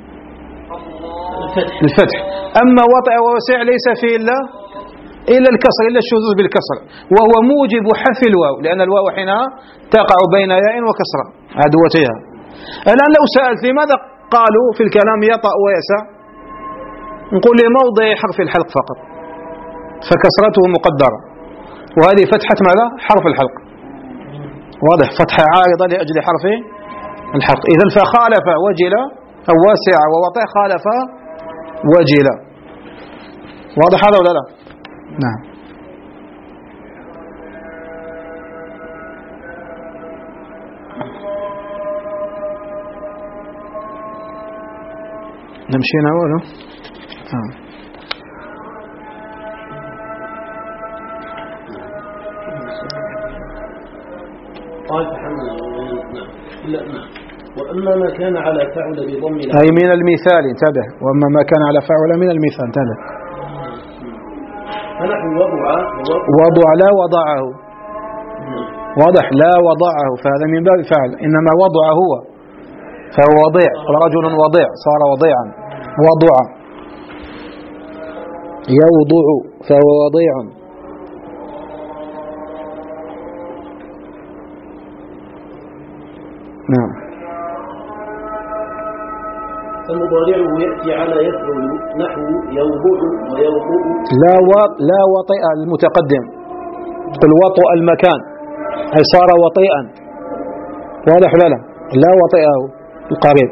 الفتح، أما وطئ ووسع ليس فيه إلا إلا الكسر، إلا الشذوذ بالكسر، وهو موجب حذف الواو لأن الواو حينها تقع بين ياء وكسرة عدوتها. الآن لو سألت لماذا قالوا في الكلام يطأ ويسع، نقول لموضع حرف الحلق فقط فكسرته مقدرة، وهذه فتحة ماذا؟ حرف الحلق. واضح؟ فتحة عارضة لأجل حرف الحلق. إذن فخالف وجل أو واسع ووطئ، خالف وجل. واضح هذا ولا لا؟ نعم. نمشي نقوله. آه. قال تحمل نعم لا نعم. وأما ما كان على فعل بضم أي من المثال، انتبه، وأما ما كان على فعل من المثال، انتبه. فنحن وضع وضع لا وضعه. واضح؟ لا وضعه، فهذا من باب فعل، إنما وضع هو فهو وضيع، رجل وضيع صار وضيعا. وضع يوضع فهو وضيع. نعم. فمضارعه يأتي على يفعل نحو يوضع ويوضع. لا و... لا وطئ المتقدم، قل وطئ المكان أي صار وطيئا. واضح لا لا؟ لا وطئه القريب.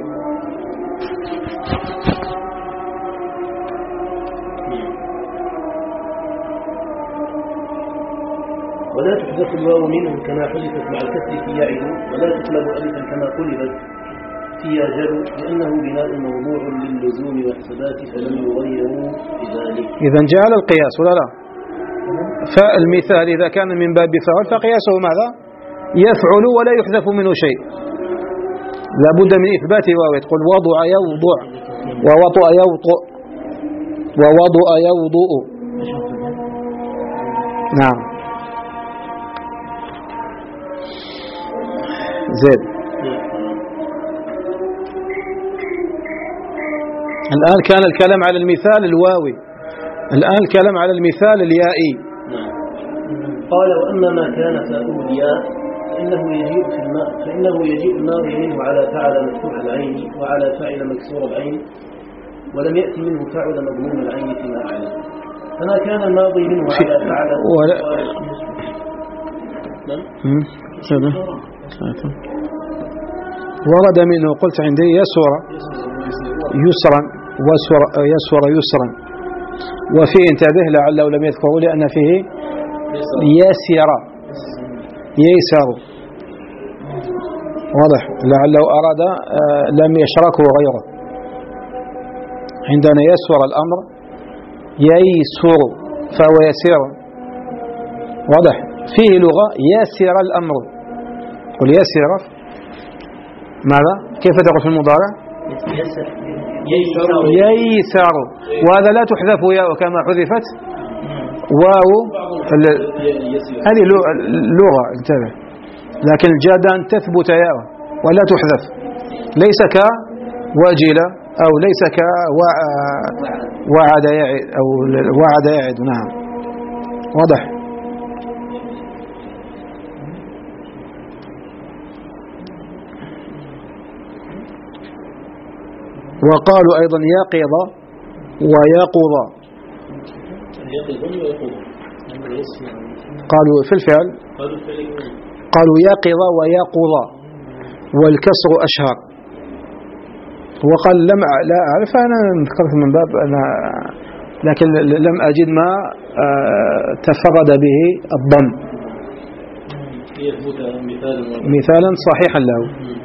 ولا تحذف الواو منه كما حذفت مع الكسر في يعد، ولا تقلب ألفا كما قلبت في يجر، لأنه بناء موضوع للزوم والثبات فلم يغيروا بذلك. إذا جاء القياس ولا لا؟ فالمثال إذا كان من باب فعل فقياسه ماذا؟ يفعل ولا يحذف منه شيء، لا بد من إثبات واو. تقول وضع يوضع ووطئ يوطئ ووضع يوضؤ. نعم. زين. الآن كان الكلام على المثال الواوي، الآن الكلام على المثال اليائي. قال وأما ما كان فاؤه الياء فإنه يجيء في الماء فإنه يجيء الماضي منه على فعل مفتوح العين وعلى فاعل مكسور العين، ولم يأتي منه فعل مضموم العين فيما أعلم. فما كان الماضي منه على فعل ولا ورد منه قلت عندي يسر يسرا وسر يسر يسرا، وفيه انتبه لعله لم يذكره لأن فيه يسر ييسر. واضح؟ لعله أراد لم يشركه غيره. عندنا يسر الأمر ييسر فهو يسير. واضح؟ فيه لغة يسر الأمر، قل يسر ماذا؟ كيف تقول في المضارع؟ ييسر، وهذا لا تحذف ياء كما حذفت واو. هذه لغة انتبه، لكن الجاد أن تثبت ياء ولا تحذف، ليس كوجل أو ليس كوعد يعد أو وعد يعد. نعم. واضح؟ وقالوا أيضا يقظ ويقظ، قالوا في الفعل قالوا يقظ ويقظ والكسر أشهر. وقال لم لا أعرف، أنا ذكرت من باب أنا لكن لم أجد ما تفرد به الضم مثالا صحيحا له.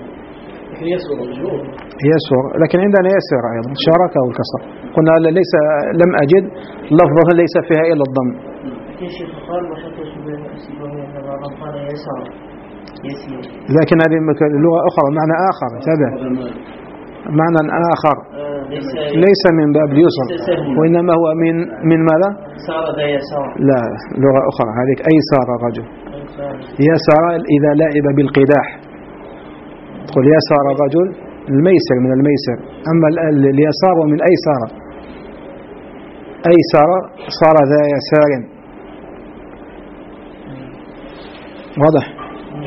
يسر، لكن عندنا يسر أيضا شاركه الكسر. قلنا ليس لم أجد لفظة ليس فيها إلا الضم. لكن شيخ قال وحتى شبه أسيبه أن بعضهم قال يسار يسير. لكن هذه لغة أخرى معنى آخر تابع معنى آخر ليس من باب اليسر وإنما هو من من ماذا؟ سار ذا يسار. لا لغة أخرى هذيك أيسار رجل يسار إذا لعب بالقداح تقول يسار رجل الميسر من الميسر أما اليسار من أيسار أيسر صار ذا يسار واضح.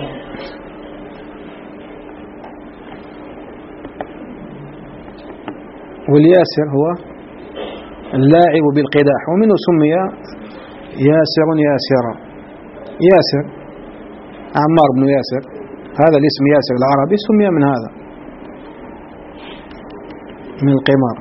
والياسر هو اللاعب بالقداح ومنه سمي ياسر ياسرا ياسر عمار بن ياسر هذا الاسم ياسر العربي سمي من هذا من القمار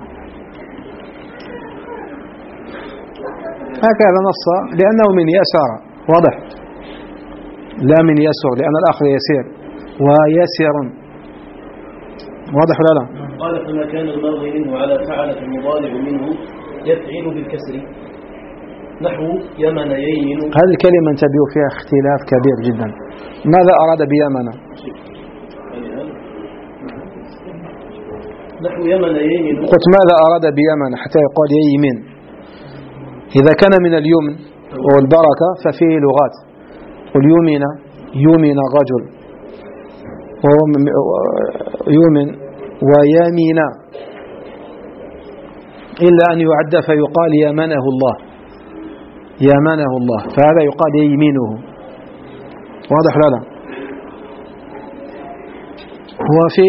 هكذا نص لأنه من يسار واضح لا من يسر لأن الآخر يسير ويسر واضح ولا لا؟ قال فما كان الماضي منه على فعل المضارع منه يفعل بالكسر نحو يمن ييمن. هذه الكلمة انتبهوا فيها اختلاف كبير جدا. ماذا أراد بيمن؟ نحو يمن ييمن. قلت ماذا أراد بيمن حتى يقال ييمن؟ إذا كان من اليمن والبركة ففيه لغات. قل يمن يمن الرجل وهو يمن ويمين إلا أن يعد فيقال يمنه الله يمنه الله فهذا يقال يمينه واضح لا لا. وفي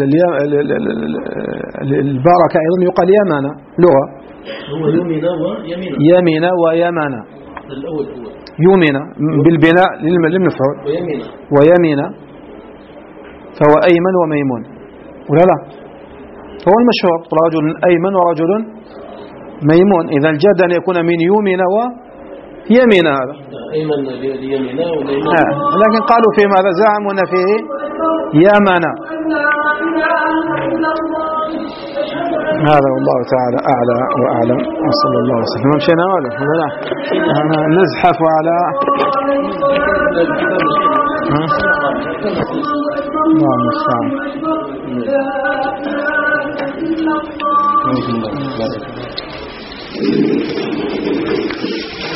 البركة أيضا يقال يمن لغة هو يمين ويمين يمين ويمن الأول هو يمين بالبناء للمفعول ويمين ويمين فهو أيمن وميمون ولا لا هو المشهور رجل أيمن ورجل ميمون إذا الجد أن يكون من يمين ويمين هذا أيمن ليمين وميمون آه. لكن قالوا في ماذا زعموا أن فيه يمن هذا والله تعالى أعلى وأعلم وصلى الله وسلم مشينا ولا لا نزحف على الله المستعان.